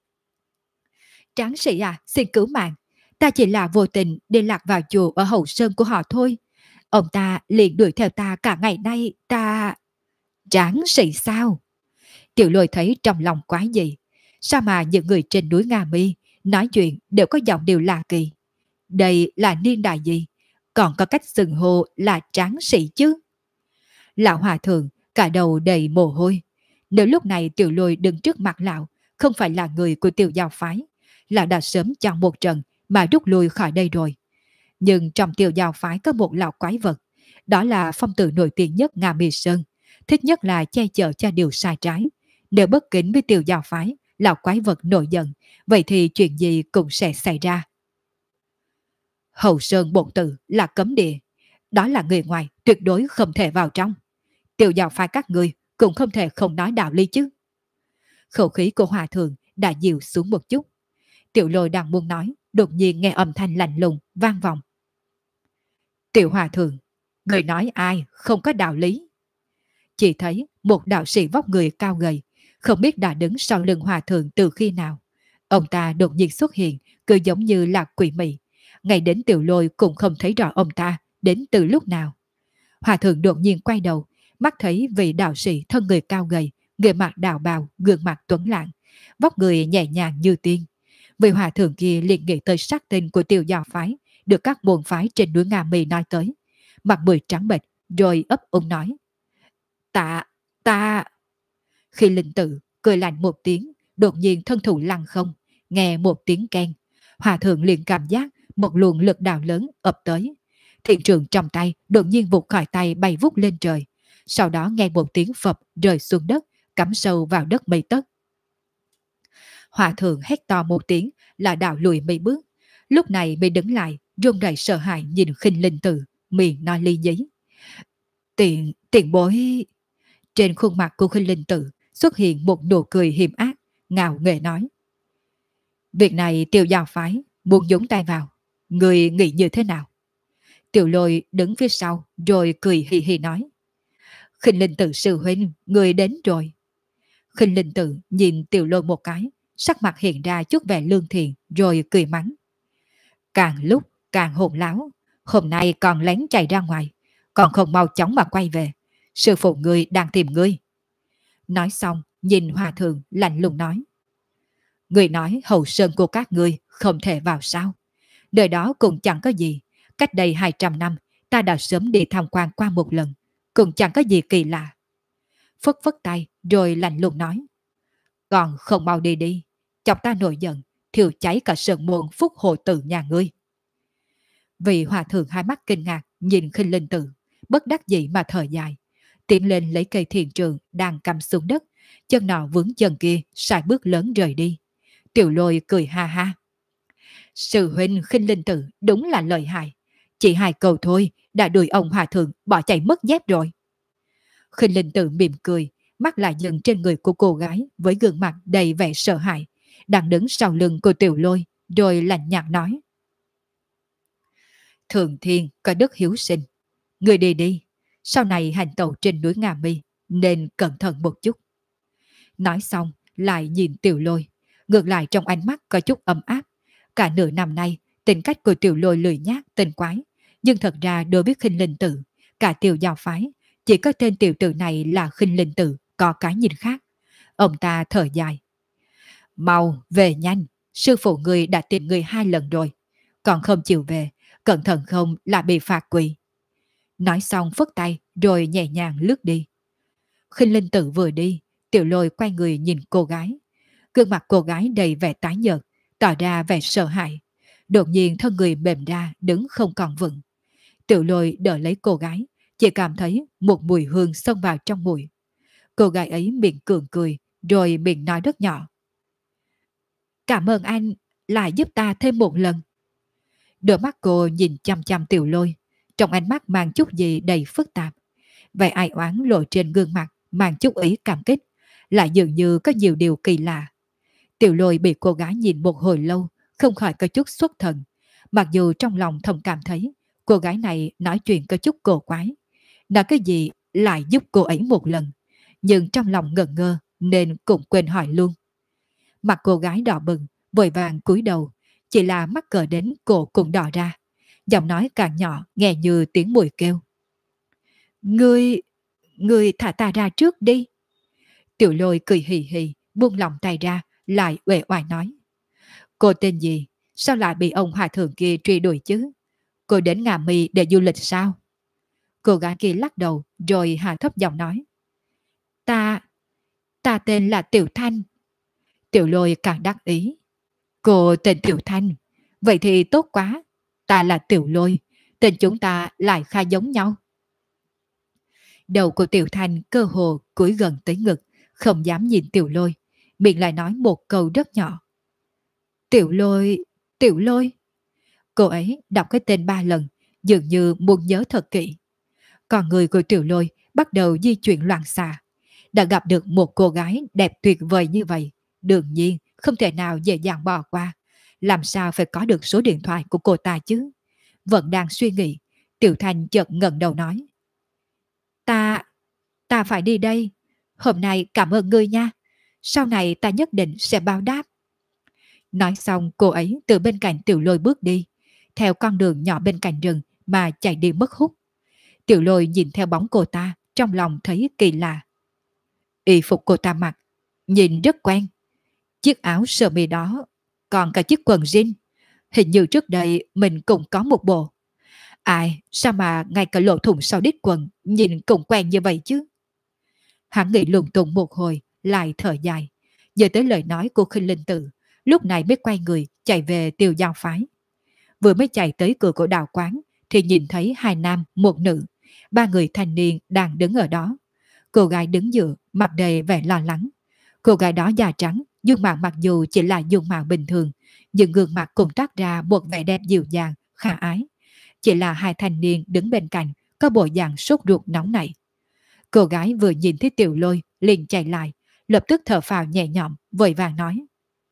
tráng sĩ à, xin cứu mạng. Ta chỉ là vô tình đi lạc vào chùa ở Hậu Sơn của họ thôi. Ông ta liền đuổi theo ta cả ngày nay, ta... Tráng sĩ sao? Tiểu Lôi thấy trong lòng quái gì. Sao mà những người trên núi Nga Mi nói chuyện đều có giọng điều lạ kỳ? Đây là niên đại gì? Còn có cách xưng hô là tráng sĩ chứ? Lão hòa thượng cả đầu đầy mồ hôi. Nếu lúc này Tiểu Lôi đứng trước mặt lão không phải là người của Tiểu Giao phái, lão đã sớm chọn một trận mà rút lui khỏi đây rồi. Nhưng trong Tiểu Giao phái có một lão quái vật, đó là phong tử nổi tiếng nhất Nga Mi Sơn, thích nhất là che chở cho điều sai trái. Nếu bất kính với Tiểu Giao phái, lão quái vật nổi giận, vậy thì chuyện gì cũng sẽ xảy ra. Hậu Sơn bổn tự là cấm địa, đó là người ngoài tuyệt đối không thể vào trong. Tiểu Giao phái các người cũng không thể không nói đạo lý chứ. Khẩu khí của hòa thượng đã dịu xuống một chút. Tiểu Lôi đang muốn nói, đột nhiên nghe âm thanh lạnh lùng vang vọng: Tiểu hòa thượng, người nói ai không có đạo lý? Chỉ thấy một đạo sĩ vóc người cao gầy, không biết đã đứng sau lưng hòa thượng từ khi nào. Ông ta đột nhiên xuất hiện, cứ giống như là quỷ mị. Ngay đến Tiểu Lôi cũng không thấy rõ ông ta đến từ lúc nào. Hòa thượng đột nhiên quay đầu, mắt thấy vị đạo sĩ thân người cao gầy, người mặc đạo bào, gương mặt tuấn lãng, vóc người nhẹ nhàng như tiên. Vị hòa thượng kia liền nghĩ tới sắc tình của Tiểu Giao phái, được các môn phái trên núi Nga Mi nói tới. Mặt mày trắng bệch, rồi ấp úng nói: Ta... Khi linh tử cười lạnh một tiếng, đột nhiên thân thủ lăn không, nghe một tiếng keng. Hòa thượng liền cảm giác một luồng lực đạo lớn ập tới. Thiện trường trong tay đột nhiên vụt khỏi tay bay vút lên trời. Sau đó nghe một tiếng phập rơi xuống đất, cắm sâu vào đất mấy tấc. Hòa thượng hét to một tiếng là đạo lùi mấy bước. Lúc này mới đứng lại, run rẩy sợ hãi nhìn khinh linh tử, miệng nói ly giấy: Tiền bối. Trên khuôn mặt của khinh linh tử xuất hiện một nụ cười hiểm ác, ngạo nghễ nói: việc này Tiểu Giao phái muốn nhúng tay vào, người nghĩ như thế nào? Tiểu Lôi đứng phía sau rồi cười hì hì nói: khinh linh tử sư huynh, người đến rồi. Khinh linh tử nhìn Tiểu Lôi một cái, sắc mặt hiện ra chút vẻ lương thiện rồi cười mắng: càng lúc càng hỗn láo, hôm nay còn lén chạy ra ngoài, còn không mau chóng mà quay về, sư phụ ngươi đang tìm ngươi. Nói xong nhìn hòa thượng lạnh lùng nói: người nói Hậu Sơn của các ngươi không thể vào sao? Đời đó cũng chẳng có gì, cách đây 200 năm ta đã sớm đi tham quan qua một lần, cũng chẳng có gì kỳ lạ. Phất phất tay rồi lạnh lùng nói. Còn không mau đi đi, chọc ta nổi giận, thiêu cháy cả sơn môn Phúc Hồ Tự nhà ngươi. Vị hòa thượng hai mắt kinh ngạc nhìn Khinh Linh Tự, bất đắc dĩ mà thở dài, tiến lên lấy cây thiền trường đang cắm xuống đất, chân nọ vướng chân kia, sải bước lớn rời đi. Tiểu Lôi cười ha ha. Sư huynh Khinh Linh Tự đúng là lợi hại, chỉ 2 câu thôi đã đuổi ông hòa thượng bỏ chạy mất dép rồi. Khinh Linh Tự mỉm cười, mắt lại dừng trên người của cô gái với gương mặt đầy vẻ sợ hãi, đang đứng sau lưng của Tiểu Lôi, rồi lạnh nhạt nói. Thường thiên có đức hiếu sinh, người đi đi, sau này hành tẩu trên núi Nga Mi nên cẩn thận một chút. Nói xong lại nhìn Tiểu Lôi, ngược lại trong ánh mắt có chút ấm áp. Cả nửa năm nay tính cách của Tiểu Lôi lười nhác tinh quái, nhưng thật ra đối với Khinh Linh Tự, cả Tiểu Giao phái chỉ có tên tiểu tử này là Khinh Linh Tự có cái nhìn khác. Ông ta thở dài. Mau về nhanh, sư phụ người đã tìm người 2 lần rồi, còn không chịu về, cẩn thận không là bị phạt quỳ. Nói xong phất tay rồi nhẹ nhàng lướt đi. Khinh Linh Tự vừa đi, Tiểu Lôi quay người nhìn cô gái. Gương mặt cô gái đầy vẻ tái nhợt, tỏ ra vẻ sợ hãi. Đột nhiên thân người mềm ra đứng không còn vững. Tiểu Lôi đỡ lấy cô gái, chỉ cảm thấy một mùi hương xông vào trong mũi. Cô gái ấy miệng cường cười, rồi miệng nói rất nhỏ. Cảm ơn anh, lại giúp ta thêm một lần. Đôi mắt cô nhìn chăm chăm Tiểu Lôi, trong ánh mắt mang chút gì đầy phức tạp. Vẻ ai oán lộ trên gương mặt mang chút ý cảm kích, lại dường như có nhiều điều kỳ lạ. Tiểu Lôi bị cô gái nhìn một hồi lâu, không khỏi có chút xuất thần. Mặc dù trong lòng thầm cảm thấy cô gái này nói chuyện có chút cổ quái, nói cái gì lại giúp cô ấy một lần, nhưng trong lòng ngẩn ngơ nên cũng quên hỏi luôn. Mặt cô gái đỏ bừng, vội vàng cúi đầu, chỉ là mắc cỡ đến cổ cũng đỏ ra. Giọng nói càng nhỏ nghe như tiếng mùi kêu. Ngươi thả ta ra trước đi. Tiểu Lôi cười hì hì, buông lòng tay ra, lại uể oải nói. Cô tên gì? Sao lại bị ông hòa thượng kia truy đuổi chứ? Cô đến Nga Mi để du lịch sao? Cô gái kia lắc đầu rồi hạ thấp giọng nói. Ta tên là Tiểu Thanh. Tiểu Lôi càng đắc ý. Cô tên Tiểu Thanh, vậy thì tốt quá. Ta là Tiểu Lôi, tên chúng ta lại khá giống nhau. Đầu của Tiểu Thanh cơ hồ cúi gần tới ngực, không dám nhìn Tiểu Lôi, miệng lại nói một câu rất nhỏ. Tiểu Lôi, Tiểu Lôi. Cô ấy đọc cái tên 3 lần, dường như muốn nhớ thật kỹ. Còn người của Tiểu Lôi bắt đầu di chuyển loạn xạ. Đã gặp được một cô gái đẹp tuyệt vời như vậy, đương nhiên không thể nào dễ dàng bỏ qua. Làm sao phải có được số điện thoại của cô ta chứ? Vẫn đang suy nghĩ, Tiểu Thanh chợt ngẩng đầu nói. Ta phải đi đây. Hôm nay cảm ơn ngươi nha. Sau này ta nhất định sẽ báo đáp. Nói xong cô ấy từ bên cạnh Tiểu Lôi bước đi, theo con đường nhỏ bên cạnh rừng mà chạy đi mất hút. Tiểu Lôi nhìn theo bóng cô ta, trong lòng thấy kỳ lạ. Y phục cô ta mặc, nhìn rất quen. Chiếc áo sơ mi đó, còn cả chiếc quần jean. Hình như trước đây mình cũng có một bộ. Ai, sao mà ngay cả lỗ thủng sau đít quần nhìn cũng quen như vậy chứ? Hắn nghĩ lung tung một hồi, lại thở dài. Giờ tới lời nói của Khinh Linh Tự, lúc này mới quay người chạy về Tiêu Giao phái. Vừa mới chạy tới cửa của đạo quán thì nhìn thấy 2 nam, 1 nữ, 3 người thanh niên đang đứng ở đó. Cô gái đứng giữa, mặt đầy vẻ lo lắng. Cô gái đó da trắng, dung mạo mặc dù chỉ là dung mạo bình thường, nhưng gương mặt cũng toát ra một vẻ đẹp dịu dàng, khả ái. Chỉ là 2 thanh niên đứng bên cạnh có bộ dạng sốt ruột nóng nảy. Cô gái vừa nhìn thấy Tiểu Lôi liền chạy lại, lập tức thở phào nhẹ nhõm, vội vàng nói.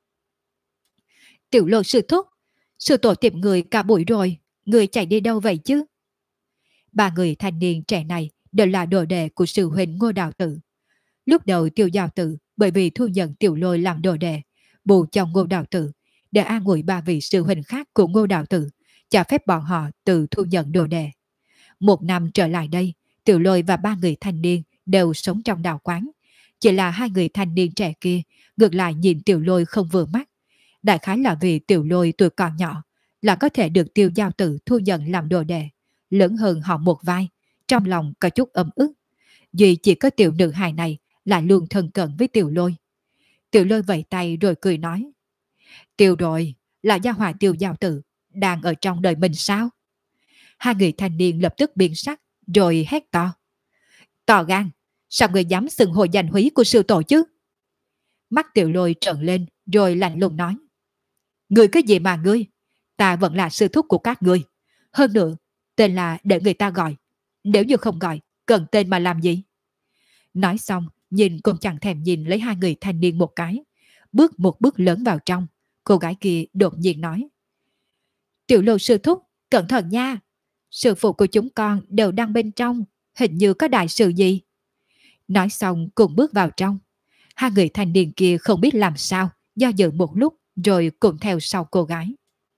Tiểu Lôi sư thúc, sư tổ tìm người cả buổi rồi, người chạy đi đâu vậy chứ? 3 người thanh niên trẻ này đều là đồ đệ của sư huynh Ngô Đạo Tử. Lúc đầu Tiêu Giao Tử bởi vì thu nhận Tiểu Lôi làm đồ đệ, bù cho Ngô Đạo Tử, để an ủi 3 vị sư huynh khác của Ngô Đạo Tử, cho phép bọn họ tự thu nhận đồ đệ. 1 năm trở lại đây, Tiểu Lôi và 3 người thanh niên đều sống trong đạo quán. Chỉ là 2 người thanh niên trẻ kia ngược lại nhìn Tiểu Lôi không vừa mắt. Đại khái là vì Tiểu Lôi tuổi còn nhỏ, là có thể được Tiêu Giao Tử thu nhận làm đồ đệ, lớn hơn họ một vai, trong lòng có chút ấm ức. Duy chỉ có tiểu nữ hài này là luôn thân cận với Tiểu Lôi. Tiểu Lôi vẫy tay rồi cười nói: Tiểu rồi, là gia hỏa Tiểu Giao Tử đang ở trong đời mình sao? Hai người thanh niên lập tức biến sắc, rồi hét to: To gan, sao người dám xưng hồ danh húy của sư tổ chứ? Mắt Tiểu Lôi trợn lên, rồi lạnh lùng nói: Ngươi cái gì mà ngươi? Ta vẫn là sư thúc của các ngươi. Hơn nữa, tên là để người ta gọi. Nếu như không gọi, cần tên mà làm gì? Nói xong, nhìn cũng chẳng thèm nhìn lấy hai người thanh niên một cái. Bước một bước lớn vào trong, cô gái kia đột nhiên nói: Tiểu Lôi sư thúc, cẩn thận nha. Sư phụ của chúng con đều đang bên trong, hình như có đại sự gì. Nói xong cùng bước vào trong. Hai người thanh niên kia không biết làm sao, do dự một lúc rồi cùng theo sau cô gái.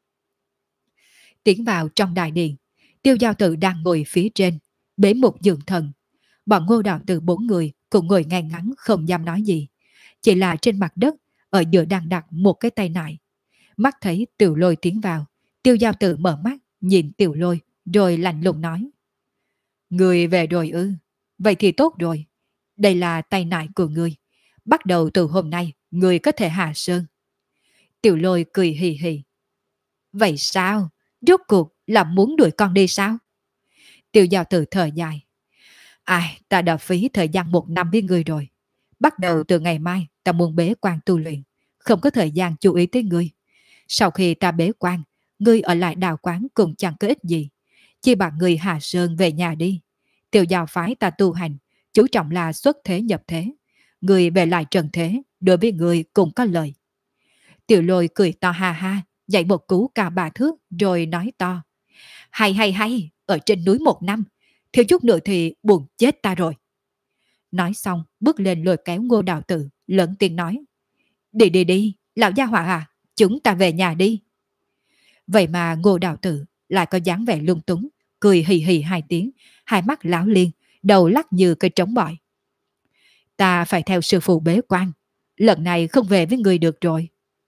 Tiến vào trong đại điện, Tiêu Giao Tử đang ngồi phía trên, bế một giường thần. Bọn Ngô Đạo Tử bốn người cùng ngồi ngay ngắn không dám nói gì. Chỉ là trên mặt đất, ở giữa đang đặt một cái tay nải. Mắt thấy Tiểu Lôi tiến vào, Tiêu Giao Tử mở mắt, nhìn Tiểu Lôi, rồi lạnh lùng nói: Người về rồi ư? Vậy thì tốt rồi. Đây là tay nải của người. Bắt đầu từ hôm nay, người có thể hạ sơn. Tiểu Lôi cười hì hì. Vậy sao? Rốt cuộc là muốn đuổi con đi sao? Tiêu Giao Tử thở dài. Ai, ta đã phí thời gian 1 năm với người rồi. Bắt đầu từ ngày mai, ta muốn bế quan tu luyện. Không có thời gian chú ý tới ngươi. Sau khi ta bế quan, ngươi ở lại đào quán cũng chẳng có ích gì. Chỉ bằng ngươi hạ sơn về nhà đi. Tiểu Giao phái ta tu hành, chú trọng là xuất thế nhập thế. Ngươi về lại trần thế, đối với ngươi cũng có lợi. Tiểu Lôi cười to ha ha, dậy một cú cao 3 thước rồi nói to: Hay hay hay, ở trên núi 1 năm, thiếu chút nữa thì buồn chết ta rồi. Nói xong bước lên lôi kéo Ngô Đạo Tử, lớn tiếng nói: Đi đi đi, lão gia hỏa à, chúng ta về nhà đi. Vậy mà Ngô Đạo Tử lại có dáng vẻ lung túng, cười hì hì 2 tiếng, hai mắt láo liên, đầu lắc như cây trống bỏi. Ta phải theo sư phụ bế quan, lần này không về với người được rồi.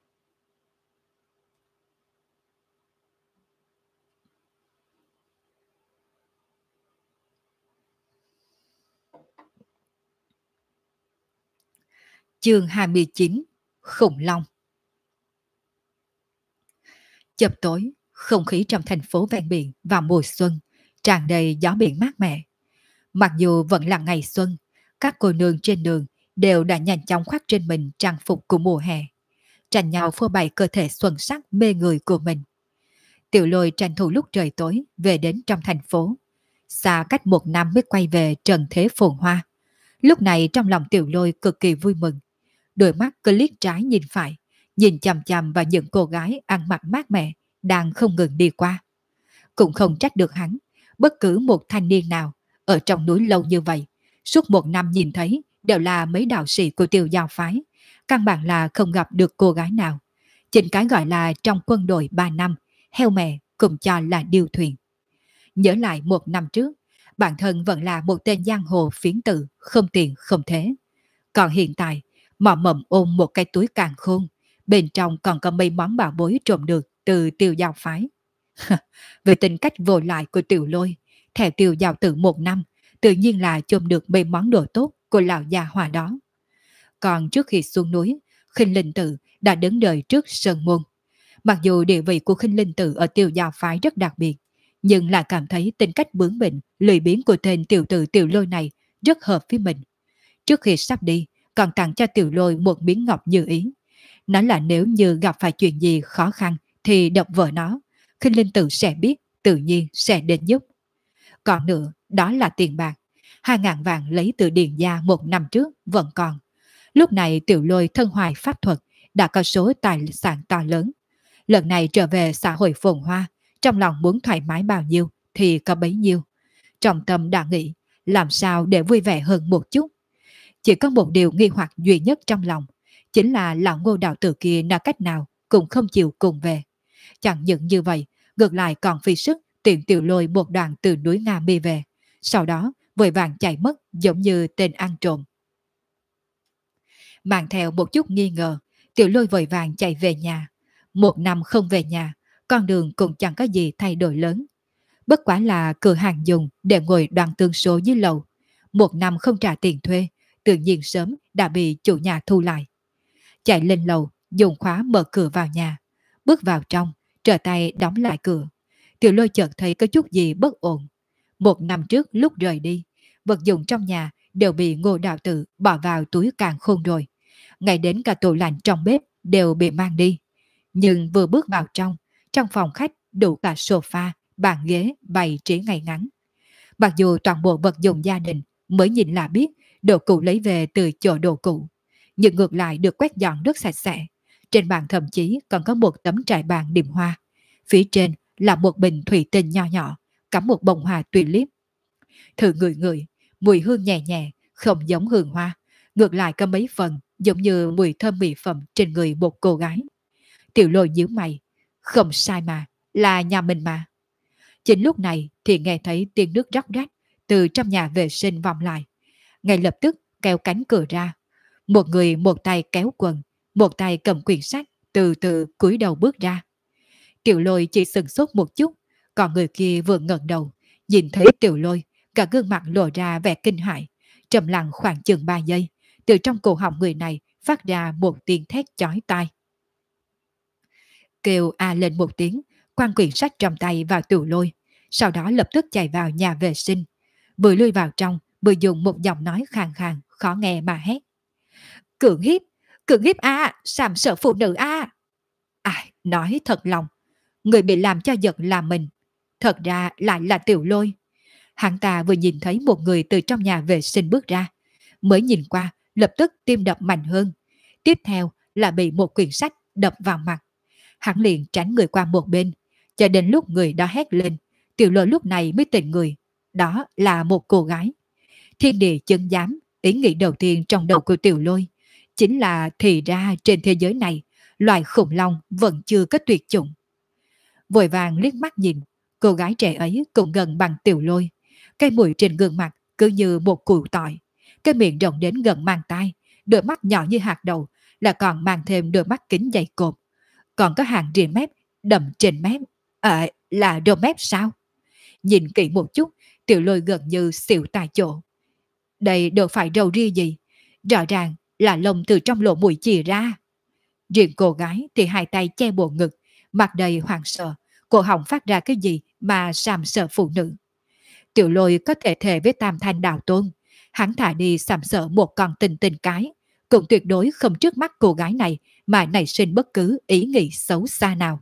Chương 29: Khủng long. Chập tối, không khí trong thành phố ven biển vào mùa xuân tràn đầy gió biển mát mẻ. Mặc dù vẫn là ngày xuân, các cô nương trên đường đều đã nhanh chóng khoác trên mình trang phục của mùa hè, tranh nhau phô bày cơ thể xuân sắc mê người của mình. Tiểu Lôi tranh thủ lúc trời tối về đến trong thành phố, xa cách 1 năm mới quay về trần thế phồn hoa. Lúc này trong lòng Tiểu Lôi cực kỳ vui mừng, đôi mắt cứ liếc trái nhìn phải, nhìn chằm chằm vào những cô gái ăn mặc mát mẻ đang không ngừng đi qua. Cũng không trách được hắn, bất cứ một thanh niên nào ở trong núi lâu như vậy, suốt 1 năm nhìn thấy đều là mấy đạo sĩ của Tiêu Giao phái, căn bản là không gặp được cô gái nào. Chính cái gọi là trong quân đội 3 năm, heo mẹ cũng cho là điều thuyền. Nhớ lại 1 năm trước, bản thân vẫn là một tên giang hồ phiến tử, không tiền không thế. Còn hiện tại, mò mẫm ôm một cái túi càn khôn, bên trong còn có mấy món bảo bối trộm được từ Tiêu Giao phái. Về tính cách vô lại của Tiểu Lôi, theo Tiêu Giao Tử 1 năm, tự nhiên là trộm được mấy món đồ tốt của lão già hòa đó. Còn trước khi xuống núi, Khinh Linh Tử đã đứng đợi trước sơn môn. Mặc dù địa vị của Khinh Linh Tử ở Tiêu Giao phái rất đặc biệt, nhưng lại cảm thấy tính cách bướng bỉnh, lười biếng của tên tiểu tử Tiểu Lôi này rất hợp với mình. Trước khi sắp đi, còn tặng cho Tiểu Lôi một miếng ngọc như ý. Nói là nếu như gặp phải chuyện gì khó khăn thì đập vỡ nó, Khinh Linh Tử sẽ biết, tự nhiên sẽ đến giúp. Còn nữa, đó là tiền bạc. 2.000 vạn lấy từ Điền gia 1 năm trước vẫn còn. Lúc này Tiểu Lôi thân hoài pháp thuật, đã có số tài sản to lớn. Lần này trở về xã hội phồn hoa, trong lòng muốn thoải mái bao nhiêu thì có bấy nhiêu. Trong tâm đã nghĩ, làm sao để vui vẻ hơn một chút. Chỉ có một điều nghi hoặc duy nhất trong lòng, chính là lão Ngô Đạo Tử kia là cách nào cũng không chịu cùng về. Chẳng những như vậy, ngược lại còn phi sức tìm Tiểu Lôi một đoạn từ núi Nga Mi về, sau đó vội vàng chạy mất giống như tên ăn trộm. Mang theo một chút nghi ngờ, Tiểu Lôi vội vàng chạy về nhà. 1 năm không về nhà, con đường cũng chẳng có gì thay đổi lớn. Bất quá là cửa hàng dùng để ngồi đoàn tương số dưới lầu. Một năm không trả tiền thuê, tự nhiên sớm đã bị chủ nhà thu lại. Chạy lên lầu, dùng khóa mở cửa vào nhà. Bước vào trong, trở tay đóng lại cửa. Tiểu Lôi chợt thấy có chút gì bất ổn. Một năm trước lúc rời đi, vật dụng trong nhà đều bị Ngô Đạo Tử bỏ vào túi càn khôn rồi. Ngay đến cả tủ lạnh trong bếp đều bị mang đi. Nhưng vừa bước vào trong phòng khách đủ cả sofa, bàn ghế bày trí ngay ngắn. Mặc dù toàn bộ vật dụng gia đình mới nhìn là biết đồ cũ lấy về từ chỗ đồ cũ, nhưng ngược lại được quét dọn rất sạch sẽ. Trên bàn thậm chí còn có một tấm trải bàn điểm hoa. Phía trên là một bình thủy tinh nho nhỏ, cắm một bông hoa tùy liếp. Thử ngửi ngửi, mùi hương nhẹ nhẹ, không giống hương hoa, ngược lại có mấy phần giống như mùi thơm mỹ phẩm trên người một cô gái. Tiểu Lôi nhíu mày, không sai mà, là nhà mình mà. Chính lúc này thì nghe thấy tiếng nước róc rách từ trong nhà vệ sinh vọng lại. Ngay lập tức kéo cánh cửa ra. Một người một tay kéo quần, một tay cầm quyển sách, từ từ cúi đầu bước ra. Tiểu Lôi chỉ sừng sốt một chút, còn người kia vừa ngẩng đầu, nhìn thấy Tiểu Lôi, cả gương mặt lộ ra vẻ kinh hãi, trầm lặng khoảng chừng 3 giây, từ trong cổ họng người này phát ra một tiếng thét chói tai. Kêu a lên một tiếng, quăng quyển sách trong tay vào Tiểu Lôi, sau đó lập tức chạy vào nhà vệ sinh. Vừa lui vào trong, vừa dùng một giọng nói khàn khàn, khó nghe mà hét. Cưỡng hiếp a, sàm sợ phụ nữ a. Ai, nói thật lòng, người bị làm cho giật là mình, thật ra lại là Tiểu Lôi. Hắn ta vừa nhìn thấy một người từ trong nhà vệ sinh bước ra, mới nhìn qua, lập tức tim đập mạnh hơn. Tiếp theo là bị một quyển sách đập vào mặt. Hắn liền tránh người qua một bên, cho đến lúc người đó hét lên, Tiểu Lôi lúc này mới tỉnh người. Đó là một cô gái. Thiên địa chân giám, ý nghĩ đầu tiên trong đầu của Tiểu Lôi chính là thì ra trên thế giới này, loài khủng long vẫn chưa có tuyệt chủng. Vội vàng liếc mắt nhìn, cô gái trẻ ấy cũng gần bằng Tiểu Lôi. Cái mũi trên gương mặt cứ như một củ tỏi, cái miệng rộng đến gần mang tai, đôi mắt nhỏ như hạt đậu, là còn mang thêm đôi mắt kính dày cộp. Còn có hàng rìa mép đậm trên mép. Là đôi mép sao? Nhìn kỹ một chút, Tiểu Lôi gần như xỉu tại chỗ. Đây đâu phải râu ria gì, rõ ràng là lông từ trong lỗ mũi chìa ra. Riêng cô gái thì hai tay che bộ ngực, mặt đầy hoảng sợ, cổ họng phát ra cái gì mà sàm sợ phụ nữ. Tiểu Lôi có thể thề với Tam Thanh Đạo Tôn, hắn thả đi sàm sợ một con tình tình cái, cũng tuyệt đối không trước mắt cô gái này mà nảy sinh bất cứ ý nghĩ xấu xa nào.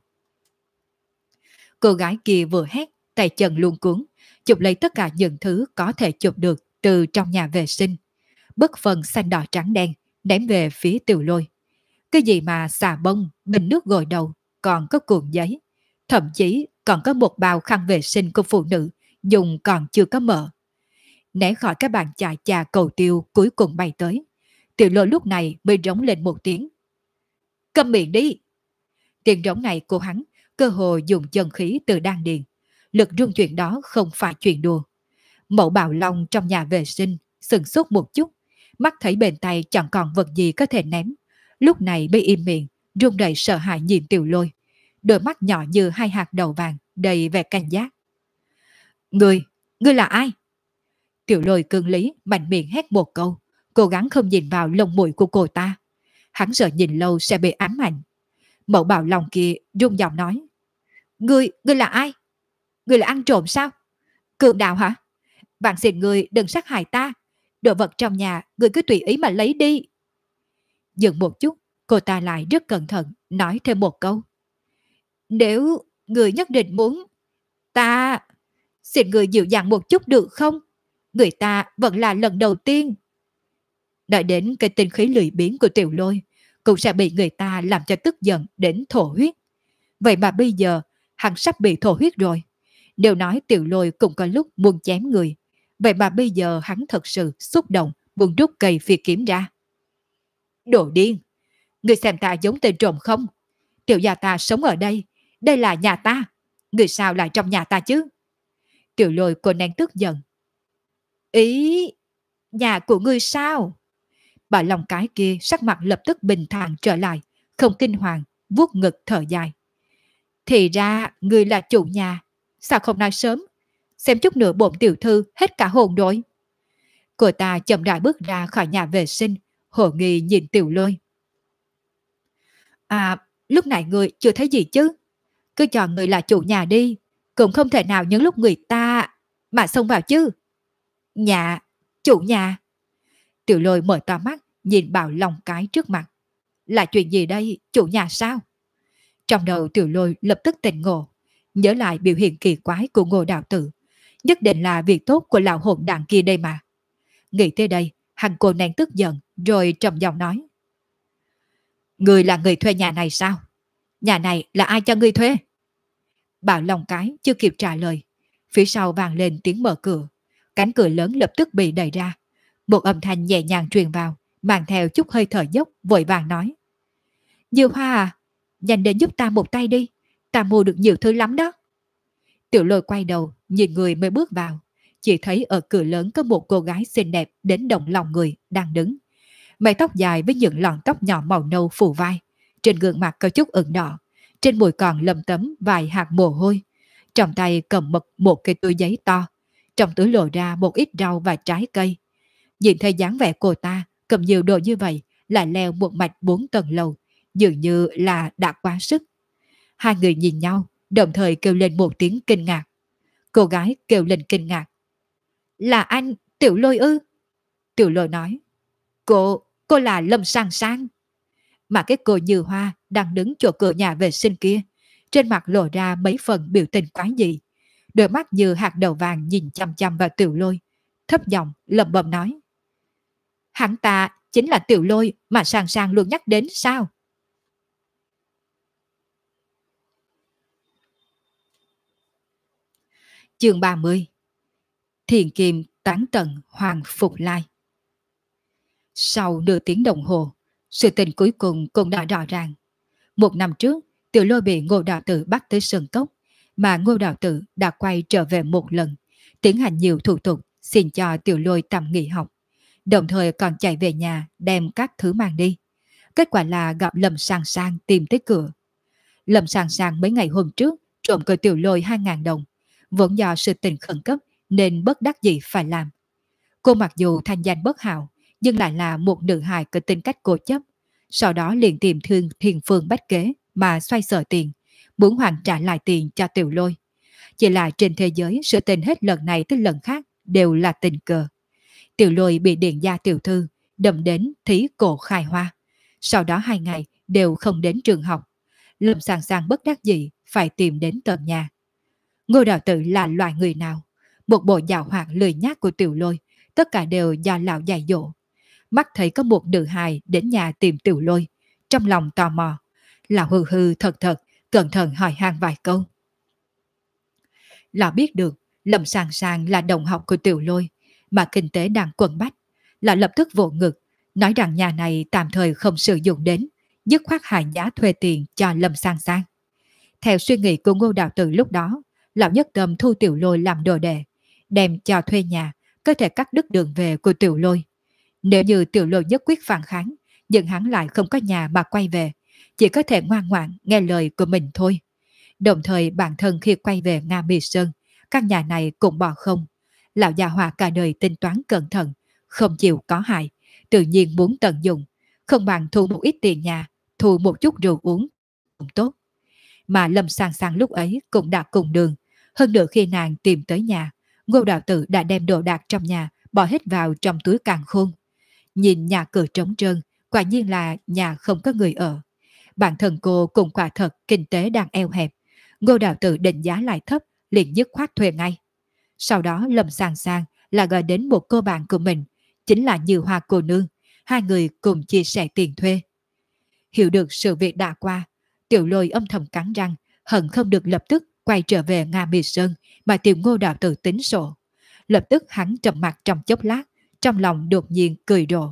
Cô gái kia vừa hét, tay chân luống cuống, chụp lấy tất cả những thứ có thể chụp được từ trong nhà vệ sinh. Bất phần xanh đỏ trắng đen, ném về phía Tiểu Lôi. Cái gì mà xà bông, bình nước gội đầu, còn có cuộn giấy. Thậm chí còn có một bao khăn vệ sinh của phụ nữ, dùng còn chưa có mở. Né khỏi các bàn chà chà cầu tiêu cuối cùng bay tới. Tiểu Lôi lúc này mới rống lên một tiếng. Câm miệng đi! Tiếng rống này của hắn cơ hồ dùng chân khí từ đan điền. Lực rung chuyển đó không phải chuyện đùa. Mẫu Bạo Long trong nhà vệ sinh sừng sốt một chút, mắt thấy bên tay chẳng còn vật gì có thể ném. Lúc này mới im miệng, run đầy sợ hãi nhìn Tiểu Lôi. Đôi mắt nhỏ như hai hạt đậu vàng, đầy vẻ cảnh giác. Ngươi là ai? Tiểu Lôi cương lý, mạnh miệng hét một câu, cố gắng không nhìn vào lông mũi của cô ta. Hắn sợ nhìn lâu sẽ bị ám ảnh. Mẫu Bạo Long kia run giọng nói. Ngươi là ai? Ngươi là ăn trộm sao? Cường đạo hả? Bạn xin ngươi đừng sát hại ta. Đồ vật trong nhà ngươi cứ tùy ý mà lấy đi. Dừng một chút, cô ta lại rất cẩn thận nói thêm một câu. Nếu ngươi nhất định muốn, ta xin ngươi dịu dàng một chút được không? Người ta vẫn là lần đầu tiên. Đợi đến cái tinh khí lười biếng của Tiểu Lôi cũng sẽ bị người ta làm cho tức giận đến thổ huyết. Vậy mà bây giờ hắn sắp bị thổ huyết rồi. Nếu nói Tiểu Lôi cũng có lúc muốn chém người, vậy mà bây giờ hắn thật sự xúc động muốn rút cây phi kiếm ra. Đồ điên! Người xem ta giống tên trộm không? Tiểu gia ta sống ở đây, đây là nhà ta. Người sao lại trong nhà ta chứ? Tiểu Lôi cô nén tức giận. Ý, nhà của ngươi sao? Bà Long cái kia sắc mặt lập tức bình thản trở lại, không kinh hoàng, vuốt ngực thở dài. Thì ra ngươi là chủ nhà, sao không nói sớm? xem chút nữa bổn tiểu thư hết cả hồn rồi. Cô ta chậm rãi bước ra khỏi nhà vệ sinh, hồ nghi nhìn Tiểu Lôi. À, lúc này người chưa thấy gì chứ? Cứ cho người là chủ nhà đi, cũng không thể nào những lúc người ta mà xông vào chứ. Nhà, chủ nhà. Tiểu Lôi mở to mắt, nhìn Bảo Long cái trước mặt. Là chuyện gì đây, chủ nhà sao? Trong đầu Tiểu Lôi lập tức tỉnh ngộ, nhớ lại biểu hiện kỳ quái của Ngô Đạo Tử. Nhất định là việc tốt của lão hồn đảng kia đây mà. Nghĩ tới đây, hắn cô nén tức giận, rồi trầm giọng nói. Người là người thuê nhà này sao? Nhà này là ai cho ngươi thuê? Bảo Long cái chưa kịp trả lời. Phía sau vang lên tiếng mở cửa. Cánh cửa lớn lập tức bị đẩy ra. Một âm thanh nhẹ nhàng truyền vào, mang theo chút hơi thở dốc, vội vàng nói. Diệu Hoa à, nhanh đến giúp ta một tay đi. Ta mua được nhiều thứ lắm đó. Tiểu Lôi quay đầu, nhìn người mới bước vào. Chỉ thấy ở cửa lớn có một cô gái xinh đẹp đến động lòng người đang đứng. Mái tóc dài với những lọn tóc nhỏ màu nâu phủ vai. Trên gương mặt có chút ửng đỏ. Trên mũi còn lấm tấm vài hạt mồ hôi. Trong tay cầm một cái túi giấy to. Trong túi lộ ra một ít rau và trái cây. Nhìn thấy dáng vẻ cô ta cầm nhiều đồ như vậy, lại leo một mạch 4 tầng lầu, dường như là đã quá sức. Hai người nhìn nhau, đồng thời kêu lên một tiếng kinh ngạc. Cô gái kêu lên kinh ngạc. Là anh, Tiểu Lôi ư? Tiểu Lôi nói. Cô là Lâm Sang Sang. Mà cái cô Như Hoa đang đứng chỗ cửa nhà vệ sinh kia, trên mặt lộ ra mấy phần biểu tình quái dị. Đôi mắt như hạt đậu vàng nhìn chăm chăm vào Tiểu Lôi, thấp giọng lẩm bẩm nói. Hắn ta chính là Tiểu Lôi mà Sang Sang luôn nhắc đến sao? Chương 30. Thiền Kiềm tán tận Hoàng Phục Lai. Sau nửa tiếng đồng hồ, sự tình cuối cùng cũng đã rõ ràng. Một năm trước, Tiểu Lôi bị Ngô Đạo Tử bắt tới Sơn Cốc, mà Ngô Đạo Tử đã quay trở về một lần, tiến hành nhiều thủ tục xin cho Tiểu Lôi tạm nghỉ học, đồng thời còn chạy về nhà đem các thứ mang đi. Kết quả là gặp Lâm Sang Sang tìm tới cửa. Lâm Sang Sang mấy ngày hôm trước trộm của Tiểu Lôi 2.000 đồng, vốn do sự tình khẩn cấp nên bất đắc dĩ phải làm. Cô mặc dù thanh danh bất hảo, nhưng lại là một nữ hài có tính cách cố chấp. Sau đó liền tìm thương Thiền Phương Bách Kế mà xoay sở tiền, muốn hoàn trả lại tiền cho Tiểu Lôi. Chỉ là trên thế giới, sự tình hết lần này tới lần khác đều là tình cờ. Tiểu Lôi bị điện gia tiểu thư đâm đến thí cổ khai hoa. Sau đó 2 ngày đều không đến trường học. Lâm Sang Sang bất đắc dĩ phải tìm đến tận nhà. Ngô Đạo Tử là loại người nào? Một bộ giàu hoạt lười nhác của Tiểu Lôi, tất cả đều do lão dạy dỗ. Mắt thấy có một nữ hài đến nhà tìm Tiểu Lôi, trong lòng tò mò, lão hừ hừ thật thật, cẩn thận hỏi han vài câu. Lão biết được Lâm Sang Sang là đồng học của Tiểu Lôi, mà kinh tế đang quần bách. Lão lập tức vỗ ngực, nói rằng nhà này tạm thời không sử dụng đến, dứt khoát hạ giá thuê tiền cho Lâm Sang Sang. Theo suy nghĩ của Ngô Đạo Tử lúc đó, lão nhất tâm thu Tiểu Lôi làm đồ đệ, đem cho thuê nhà, có thể cắt đứt đường về của Tiểu Lôi. Nếu như Tiểu Lôi nhất quyết phản kháng, nhưng hắn lại không có nhà mà quay về, chỉ có thể ngoan ngoãn nghe lời của mình thôi. Đồng thời bản thân khi quay về Nga Mi Sơn, căn nhà này cũng bỏ không. Lão già Hòa cả đời tính toán cẩn thận, không chịu có hại, tự nhiên muốn tận dụng, không bằng thu một ít tiền nhà, thu một chút rượu uống cũng tốt. Mà Lâm Sang Sang lúc ấy cũng đã cùng đường, hơn nữa khi nàng tìm tới nhà, Ngô Đạo Tử đã đem đồ đạc trong nhà bỏ hết vào trong túi càn khôn. Nhìn nhà cửa trống trơn, quả nhiên là nhà không có người ở. Bản thân cô cũng quả thật kinh tế đang eo hẹp. Ngô Đạo Tử định giá lại thấp, liền dứt khoát thuê ngay. Sau đó Lâm Sang Sang là gọi đến một cô bạn của mình, chính là Như Hoa cô nương. Hai người cùng chia sẻ tiền thuê. Hiểu được sự việc đã qua, Tiểu Lôi âm thầm cắn răng, hận không được lập tức quay trở về Nga Mi Sơn mà tìm Ngô Đạo Tử tính sổ. Lập tức hắn trầm mặt trong chốc lát, trong lòng đột nhiên cười rộ.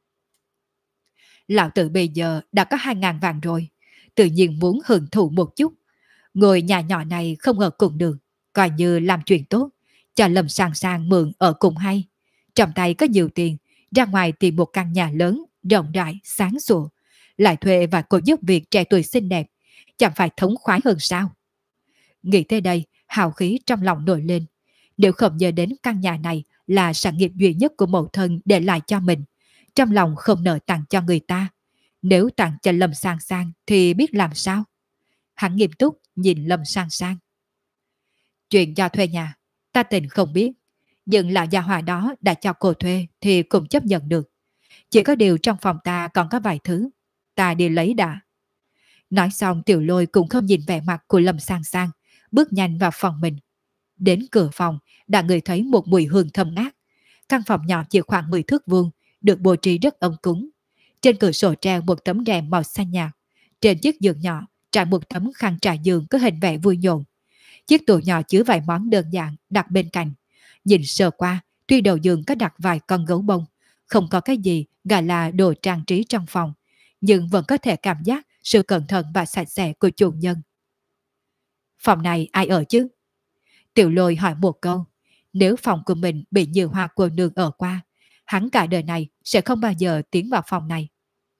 Lão Tử bây giờ đã có 2.000 vàng rồi, tự nhiên muốn hưởng thụ một chút. Ngôi nhà nhỏ này không ở cùng được, coi như làm chuyện tốt, cho Lâm Sang Sang mượn ở cùng hay. Trong tay có nhiều tiền, ra ngoài tìm một căn nhà lớn, rộng rãi, sáng sủa, lại thuê và cô giúp việc trẻ tuổi xinh đẹp, chẳng phải thống khoái hơn sao? Nghĩ tới đây, hào khí trong lòng nổi lên. Nếu không nhớ đến căn nhà này là sản nghiệp duy nhất của mẫu thân để lại cho mình, trong lòng không nỡ tặng cho người ta. Nếu tặng cho Lâm Sang Sang thì biết làm sao? Hắn nghiêm túc nhìn Lâm Sang Sang. Chuyện cho thuê nhà, ta tình không biết. Nhưng lão gia hòa đó đã cho cô thuê thì cũng chấp nhận được. Chỉ có điều trong phòng ta còn có vài thứ. Ta đi lấy đã. Nói xong Tiểu Lôi cũng không nhìn vẻ mặt của Lâm Sang Sang, bước nhanh vào phòng mình. Đến cửa phòng, đã ngửi thấy một mùi hương thơm ngát. Căn phòng nhỏ chỉ khoảng 10 thước vuông, được bố trí rất ấm cúng. Trên cửa sổ treo một tấm rèm màu xanh nhạt. Trên chiếc giường nhỏ trải một tấm khăn trải giường có hình vẽ vui nhộn. Chiếc tủ nhỏ chứa vài món đơn giản đặt bên cạnh. Nhìn sơ qua, tuy đầu giường có đặt vài con gấu bông, không có cái gì gọi là đồ trang trí trong phòng, nhưng vẫn có thể cảm giác sự cẩn thận và sạch sẽ của chủ nhân. Phòng này ai ở chứ? Tiểu Lôi hỏi một câu. Nếu phòng của mình bị nhiều hoa cô nương ở qua, hắn cả đời này sẽ không bao giờ tiến vào phòng này.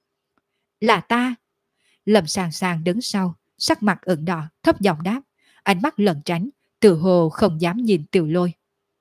Là ta. Lâm Sàng Sàng đứng sau, sắc mặt ửng đỏ, thấp giọng đáp, ánh mắt lẩn tránh, tự hồ không dám nhìn Tiểu Lôi.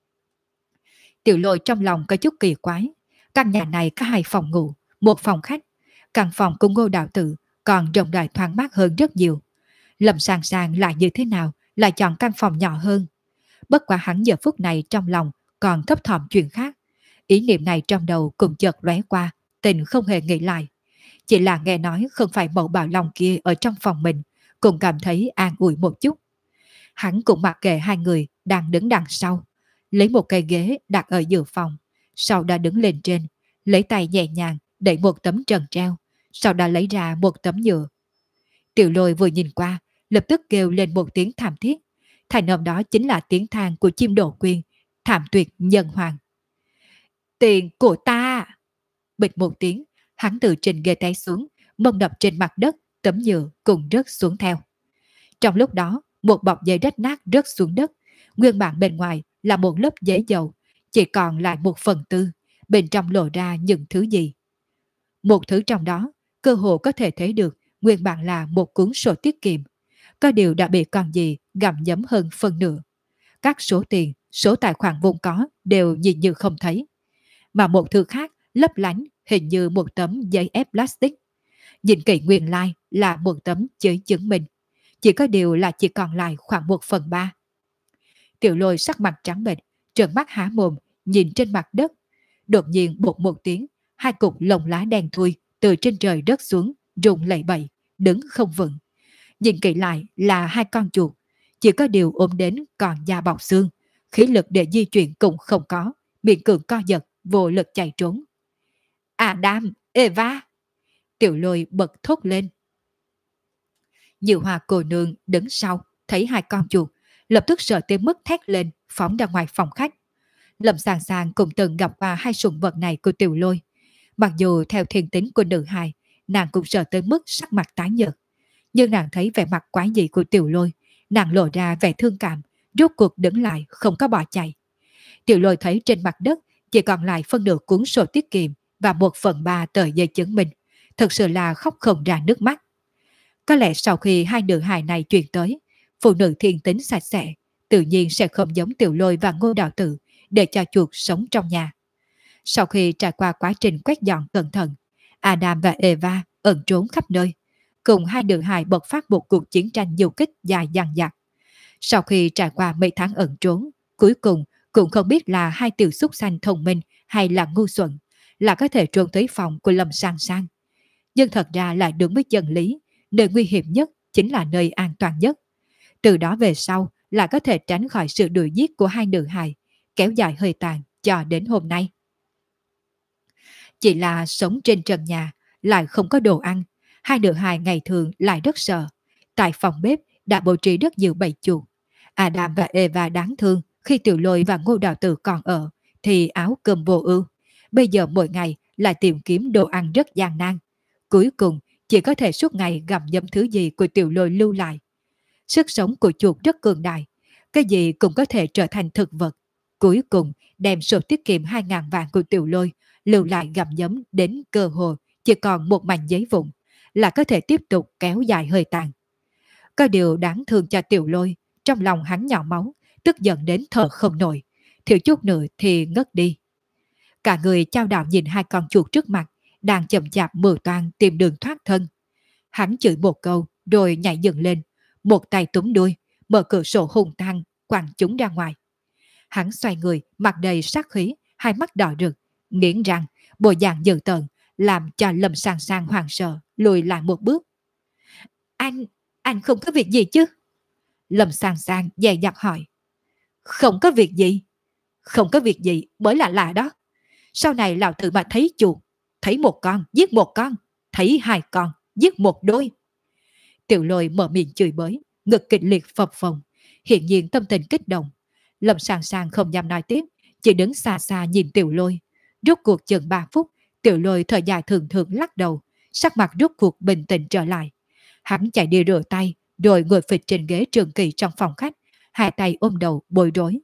Tiểu Lôi trong lòng có chút kỳ quái. Căn nhà này có 2 phòng ngủ, 1 phòng khách. Căn phòng của Ngô Đạo Tử còn rộng rãi thoáng mát hơn rất nhiều. Lâm Sàng Sàng lại như thế nào lại chọn căn phòng nhỏ hơn? Bất quá hắn giờ phút này trong lòng còn thấp thỏm chuyện khác. Ý niệm này trong đầu cũng chợt lóe qua, tình không hề nghĩ lại. Chỉ là nghe nói không phải mẫu Bảo Long kia ở trong phòng mình, cũng cảm thấy an ủi một chút. Hắn cũng mặc kệ 2 người đang đứng đằng sau, lấy một cây ghế đặt ở giữa phòng, sau đó đứng lên trên, lấy tay nhẹ nhàng đẩy một tấm trần treo, sau đó lấy ra một tấm nhựa. Tiểu Lôi vừa nhìn qua, lập tức kêu lên một tiếng thảm thiết. Thành âm đó chính là tiếng than của chim đổ quyên, thảm tuyệt nhân hoàng. Tiền của ta! Bịch một tiếng, hắn từ trên ghế té xuống, mông đập trên mặt đất, tấm nhựa cùng rớt xuống theo. Trong lúc đó, một bọc giấy rách nát rớt xuống đất, nguyên bản bên ngoài là một lớp giấy dầu, chỉ còn lại 1/4, bên trong lộ ra những thứ gì. Một thứ trong đó, cơ hồ có thể thấy được nguyên bản là một cuốn sổ tiết kiệm, có điều đã bị con gì gặm nhấm hơn phân nửa. Các số tiền, số tài khoản vốn có đều nhìn như không thấy. Mà một thứ khác lấp lánh hình như một tấm giấy ép plastic. Nhìn kỹ nguyên lai là một tấm giấy chứng minh. Chỉ có điều là chỉ còn lại khoảng 1/3. Tiểu Lôi sắc mặt trắng bệch, trợn mắt há mồm, nhìn trên mặt đất. Đột nhiên bột một tiếng, 2 cục lông lá đen thui từ trên trời rớt xuống, rung lẩy bẩy, đứng không vững. Nhìn kỹ lại là 2 con chuột, chỉ có điều ôm đến còn da bọc xương, khí lực để di chuyển cũng không có, miệng cường co giật, vô lực chạy trốn. Adam, Eva! Tiểu Lôi bật thốt lên. Nhiều Hoa cô nương đứng sau, thấy 2 con chuột, lập tức sợ tới mức thét lên, phóng ra ngoài phòng khách. Lâm Sàng Sàng cũng từng gặp qua 2 sủng vật này của Tiểu Lôi. Mặc dù theo thiên tính của nữ hài, nàng cũng sợ tới mức sắc mặt tái nhợt. Nhưng nàng thấy vẻ mặt quái dị của Tiểu Lôi, nàng lộ ra vẻ thương cảm, rốt cuộc đứng lại không có bỏ chạy. Tiểu Lôi thấy trên mặt đất chỉ còn lại phân nửa cuốn sổ tiết kiệm và 1/3 tờ giấy chứng minh, thật sự là khóc không ra nước mắt. Có lẽ sau khi 2 nữ hài này chuyển tới, phụ nữ thiên tính sạch sẽ, tự nhiên sẽ không giống Tiểu Lôi và Ngô Đạo Tử để cho chuột sống trong nhà. Sau khi trải qua quá trình quét dọn cẩn thận, Adam và Eva ẩn trốn khắp nơi, cùng 2 nữ hài bộc phát một cuộc chiến tranh du kích dài dằng dặc. Sau khi trải qua mấy tháng ẩn trốn, cuối cùng cũng không biết là 2 tiểu xúc xanh thông minh hay là ngu xuẩn, là có thể trốn tới phòng của Lâm Sang Sang. Nhưng thật ra lại đúng với chân lý, nơi nguy hiểm nhất chính là nơi an toàn nhất. Từ đó về sau là có thể tránh khỏi sự đuổi giết của 2 nữ hài, kéo dài hơi tàn cho đến hôm nay. Chỉ là sống trên trần nhà, lại không có đồ ăn, 2 nữ hài ngày thường lại rất sợ. Tại phòng bếp đã bố trí rất nhiều bầy chuột. Adam và Eva đáng thương, khi Tiểu Lôi và Ngô Đạo Tử còn ở thì áo cơm vô ưu. Bây giờ mỗi ngày lại tìm kiếm đồ ăn rất gian nan. Cuối cùng chỉ có thể suốt ngày gặm nhấm thứ gì của Tiểu Lôi lưu lại. Sức sống của chuột rất cường đại, cái gì cũng có thể trở thành thực vật. Cuối cùng đem sổ tiết kiệm 2.000 vạn của Tiểu Lôi lưu lại gặm nhấm đến cơ hồ chỉ còn một mảnh giấy vụn, là có thể tiếp tục kéo dài hơi tàn. Có điều đáng thương cho Tiểu Lôi, trong lòng hắn nhỏ máu, tức giận đến thở không nổi, thiếu chút nữa thì ngất đi. Cả người chao đảo nhìn hai con chuột trước mặt, đang chậm chạp mưu toan tìm đường thoát thân. Hắn chửi một câu, rồi nhảy dựng lên, một tay túm đuôi, mở cửa sổ hung hăng, quăng chúng ra ngoài. Hắn xoay người, mặt đầy sát khí, hai mắt đỏ rực, nghiến răng, bộ dạng dữ tợn, làm cho Lâm Sang Sang hoảng sợ, lùi lại một bước. Anh không có việc gì chứ? Lâm Sang Sang dè dặt hỏi. Không có việc gì? Không có việc gì mới là lạ đó. Sau này lão tử mà thấy chuột, thấy một con, giết một con, thấy hai con, giết một đôi. Tiểu Lôi mở miệng chửi bới, ngực kịch liệt phập phồng, hiện nhiên tâm tình kích động. Lâm Sang Sang không dám nói tiếp, chỉ đứng xa xa nhìn Tiểu Lôi. Rốt cuộc chừng 3 phút, Tiểu Lôi thở dài thường thường lắc đầu, sắc mặt rốt cuộc bình tĩnh trở lại. Hắn chạy đi rửa tay, rồi ngồi phịch trên ghế trường kỳ trong phòng khách, hai tay ôm đầu bối rối.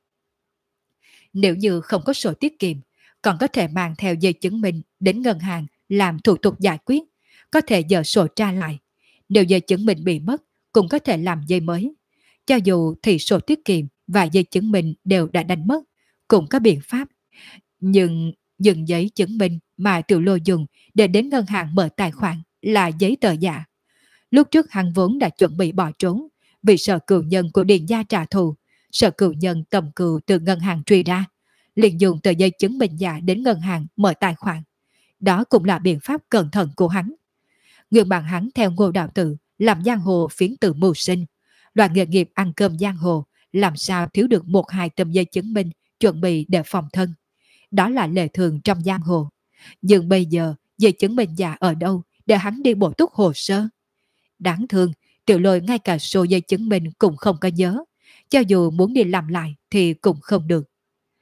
Nếu như không có sổ tiết kiệm, còn có thể mang theo giấy chứng minh đến ngân hàng làm thủ tục giải quyết, có thể dỡ sổ tra lại. Nếu giấy chứng minh bị mất, cũng có thể làm giấy mới. Cho dù thì sổ tiết kiệm và giấy chứng minh đều đã đánh mất, cũng có biện pháp. Nhưng dừng giấy chứng minh mà Tiểu Lôi dùng để đến ngân hàng mở tài khoản là giấy tờ giả. Lúc trước hắn vốn đã chuẩn bị bỏ trốn, vì sợ cựu nhân của Điền gia trả thù, sợ cựu nhân tầm cựu từ ngân hàng truy ra, liền dùng tờ giấy chứng minh giả đến ngân hàng mở tài khoản. Đó cũng là biện pháp cẩn thận của hắn. Nguyên bản hắn theo Ngô Đạo Tử làm giang hồ phiến từ mưu sinh, loại nghề nghiệp ăn cơm giang hồ làm sao thiếu được 1-2 tấm giấy chứng minh chuẩn bị để phòng thân. Đó là lệ thường trong giang hồ. Nhưng bây giờ giấy chứng minh giả ở đâu để hắn đi bổ túc hồ sơ? Đáng thương, Tiểu Lôi ngay cả số giấy chứng minh cũng không có nhớ, cho dù muốn đi làm lại thì cũng không được.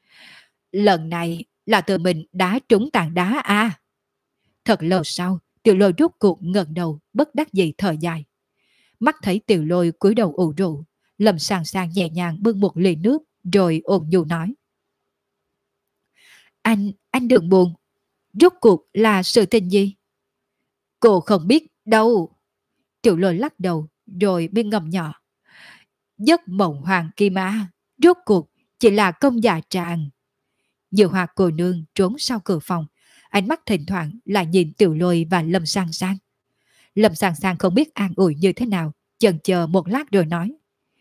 Lần này là tự mình đá trúng tảng đá à? Thật lâu sau, Tiểu Lôi rút cuộc ngẩng đầu, bất đắc dĩ thở dài. Mắt thấy Tiểu Lôi cúi đầu ủ rũ, Lâm Sang Sang nhẹ nhàng bưng một ly nước, rồi ôn nhu nói. Anh đừng buồn. Rốt cuộc là sự tình gì? Cô không biết đâu. Tiểu Lôi lắc đầu, rồi biên ngầm nhỏ. Giấc mộng hoàng kim ma, rốt cuộc chỉ là công giả tràng. Nhiều Hoa cô nương trốn sau cửa phòng, ánh mắt thỉnh thoảng lại nhìn Tiểu Lôi và Lâm Sang Sang. Lâm Sang Sang không biết an ủi như thế nào, chần chờ một lát rồi nói.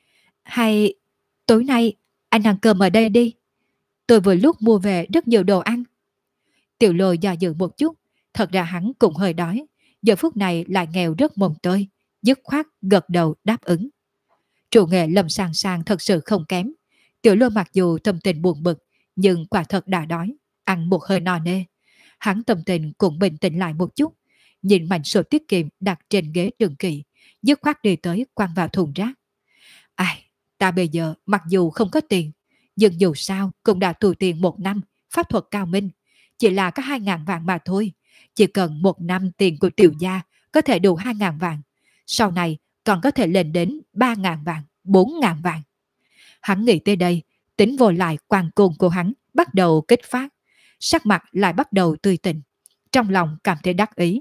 Hay tối nay anh ăn cơm ở đây đi. Tôi vừa lúc mua về rất nhiều đồ ăn. Tiểu Lôi do dự một chút, thật ra hắn cũng hơi đói, giờ phút này lại nghèo rất mồm tơi, dứt khoát gật đầu đáp ứng. Trụ nghệ Lâm Sang Sang thật sự không kém. Tiểu Lôi mặc dù tâm tình buồn bực, nhưng quả thật đã đói, ăn một hơi no nê. Hắn tâm tình cũng bình tĩnh lại một chút, nhìn mảnh sổ tiết kiệm đặt trên ghế trường kỳ, dứt khoát đi tới quăng vào thùng rác. Ai, ta bây giờ mặc dù không có tiền, nhưng dù sao cũng đã tu tiền 1 năm, pháp thuật cao minh, chỉ là có 2.000 vạn mà thôi. Chỉ cần 1 năm tiền của Tiểu gia có thể đủ 2.000 vạn, sau này còn có thể lên đến 3.000 vạn, 4.000 vạn. Hắn nghĩ tới đây, tính vô lại quan côn của hắn bắt đầu kích phát, sắc mặt lại bắt đầu tươi tỉnh, trong lòng cảm thấy đắc ý.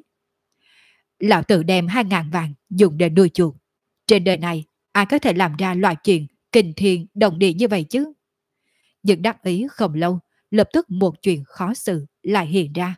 Lão tử đem 2.000 vạn dùng để nuôi chuột. Trên đời này ai có thể làm ra loại chuyện kinh thiên động địa như vậy chứ? Nhưng đắc ý không lâu, lập tức một chuyện khó xử lại hiện ra.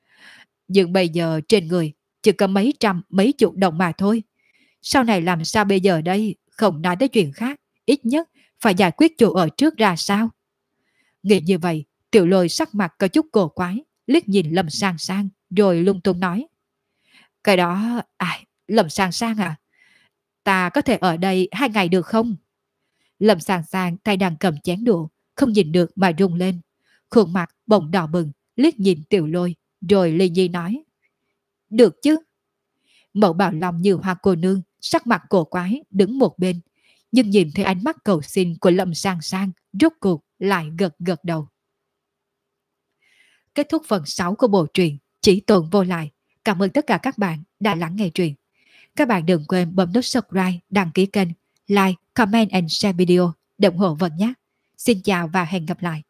Nhưng bây giờ trên người chỉ có mấy trăm mấy chục đồng mà thôi. Sau này làm sao bây giờ đây? Không nói tới chuyện khác, ít nhất phải giải quyết chỗ ở trước ra sao? Nghĩ như vậy, Tiểu Lôi sắc mặt có chút cổ quái, liếc nhìn Lâm Sang Sang rồi lung tung nói. Cái đó, Lâm Sang Sang à? Ta có thể ở đây 2 ngày được không? Lâm Sang Sang tay đang cầm chén đũa, không nhìn được mà rung lên. Khuôn mặt bỗng đỏ bừng, liếc nhìn Tiểu Lôi, rồi ly nhi nói. Được chứ? Mẫu Bảo Long như Hoa cô nương, sắc mặt cổ quái, đứng một bên. Nhưng nhìn thấy ánh mắt cầu xin của Lâm Sang Sang, rốt cuộc lại gật gật đầu. Kết thúc phần 6 của bộ truyện Chỉ Tồn Vô Lại. Cảm ơn tất cả các bạn đã lắng nghe truyện. Các bạn đừng quên bấm nút subscribe, đăng ký kênh, like, comment and share video để ủng hộ Vân nhé. Xin chào và hẹn gặp lại.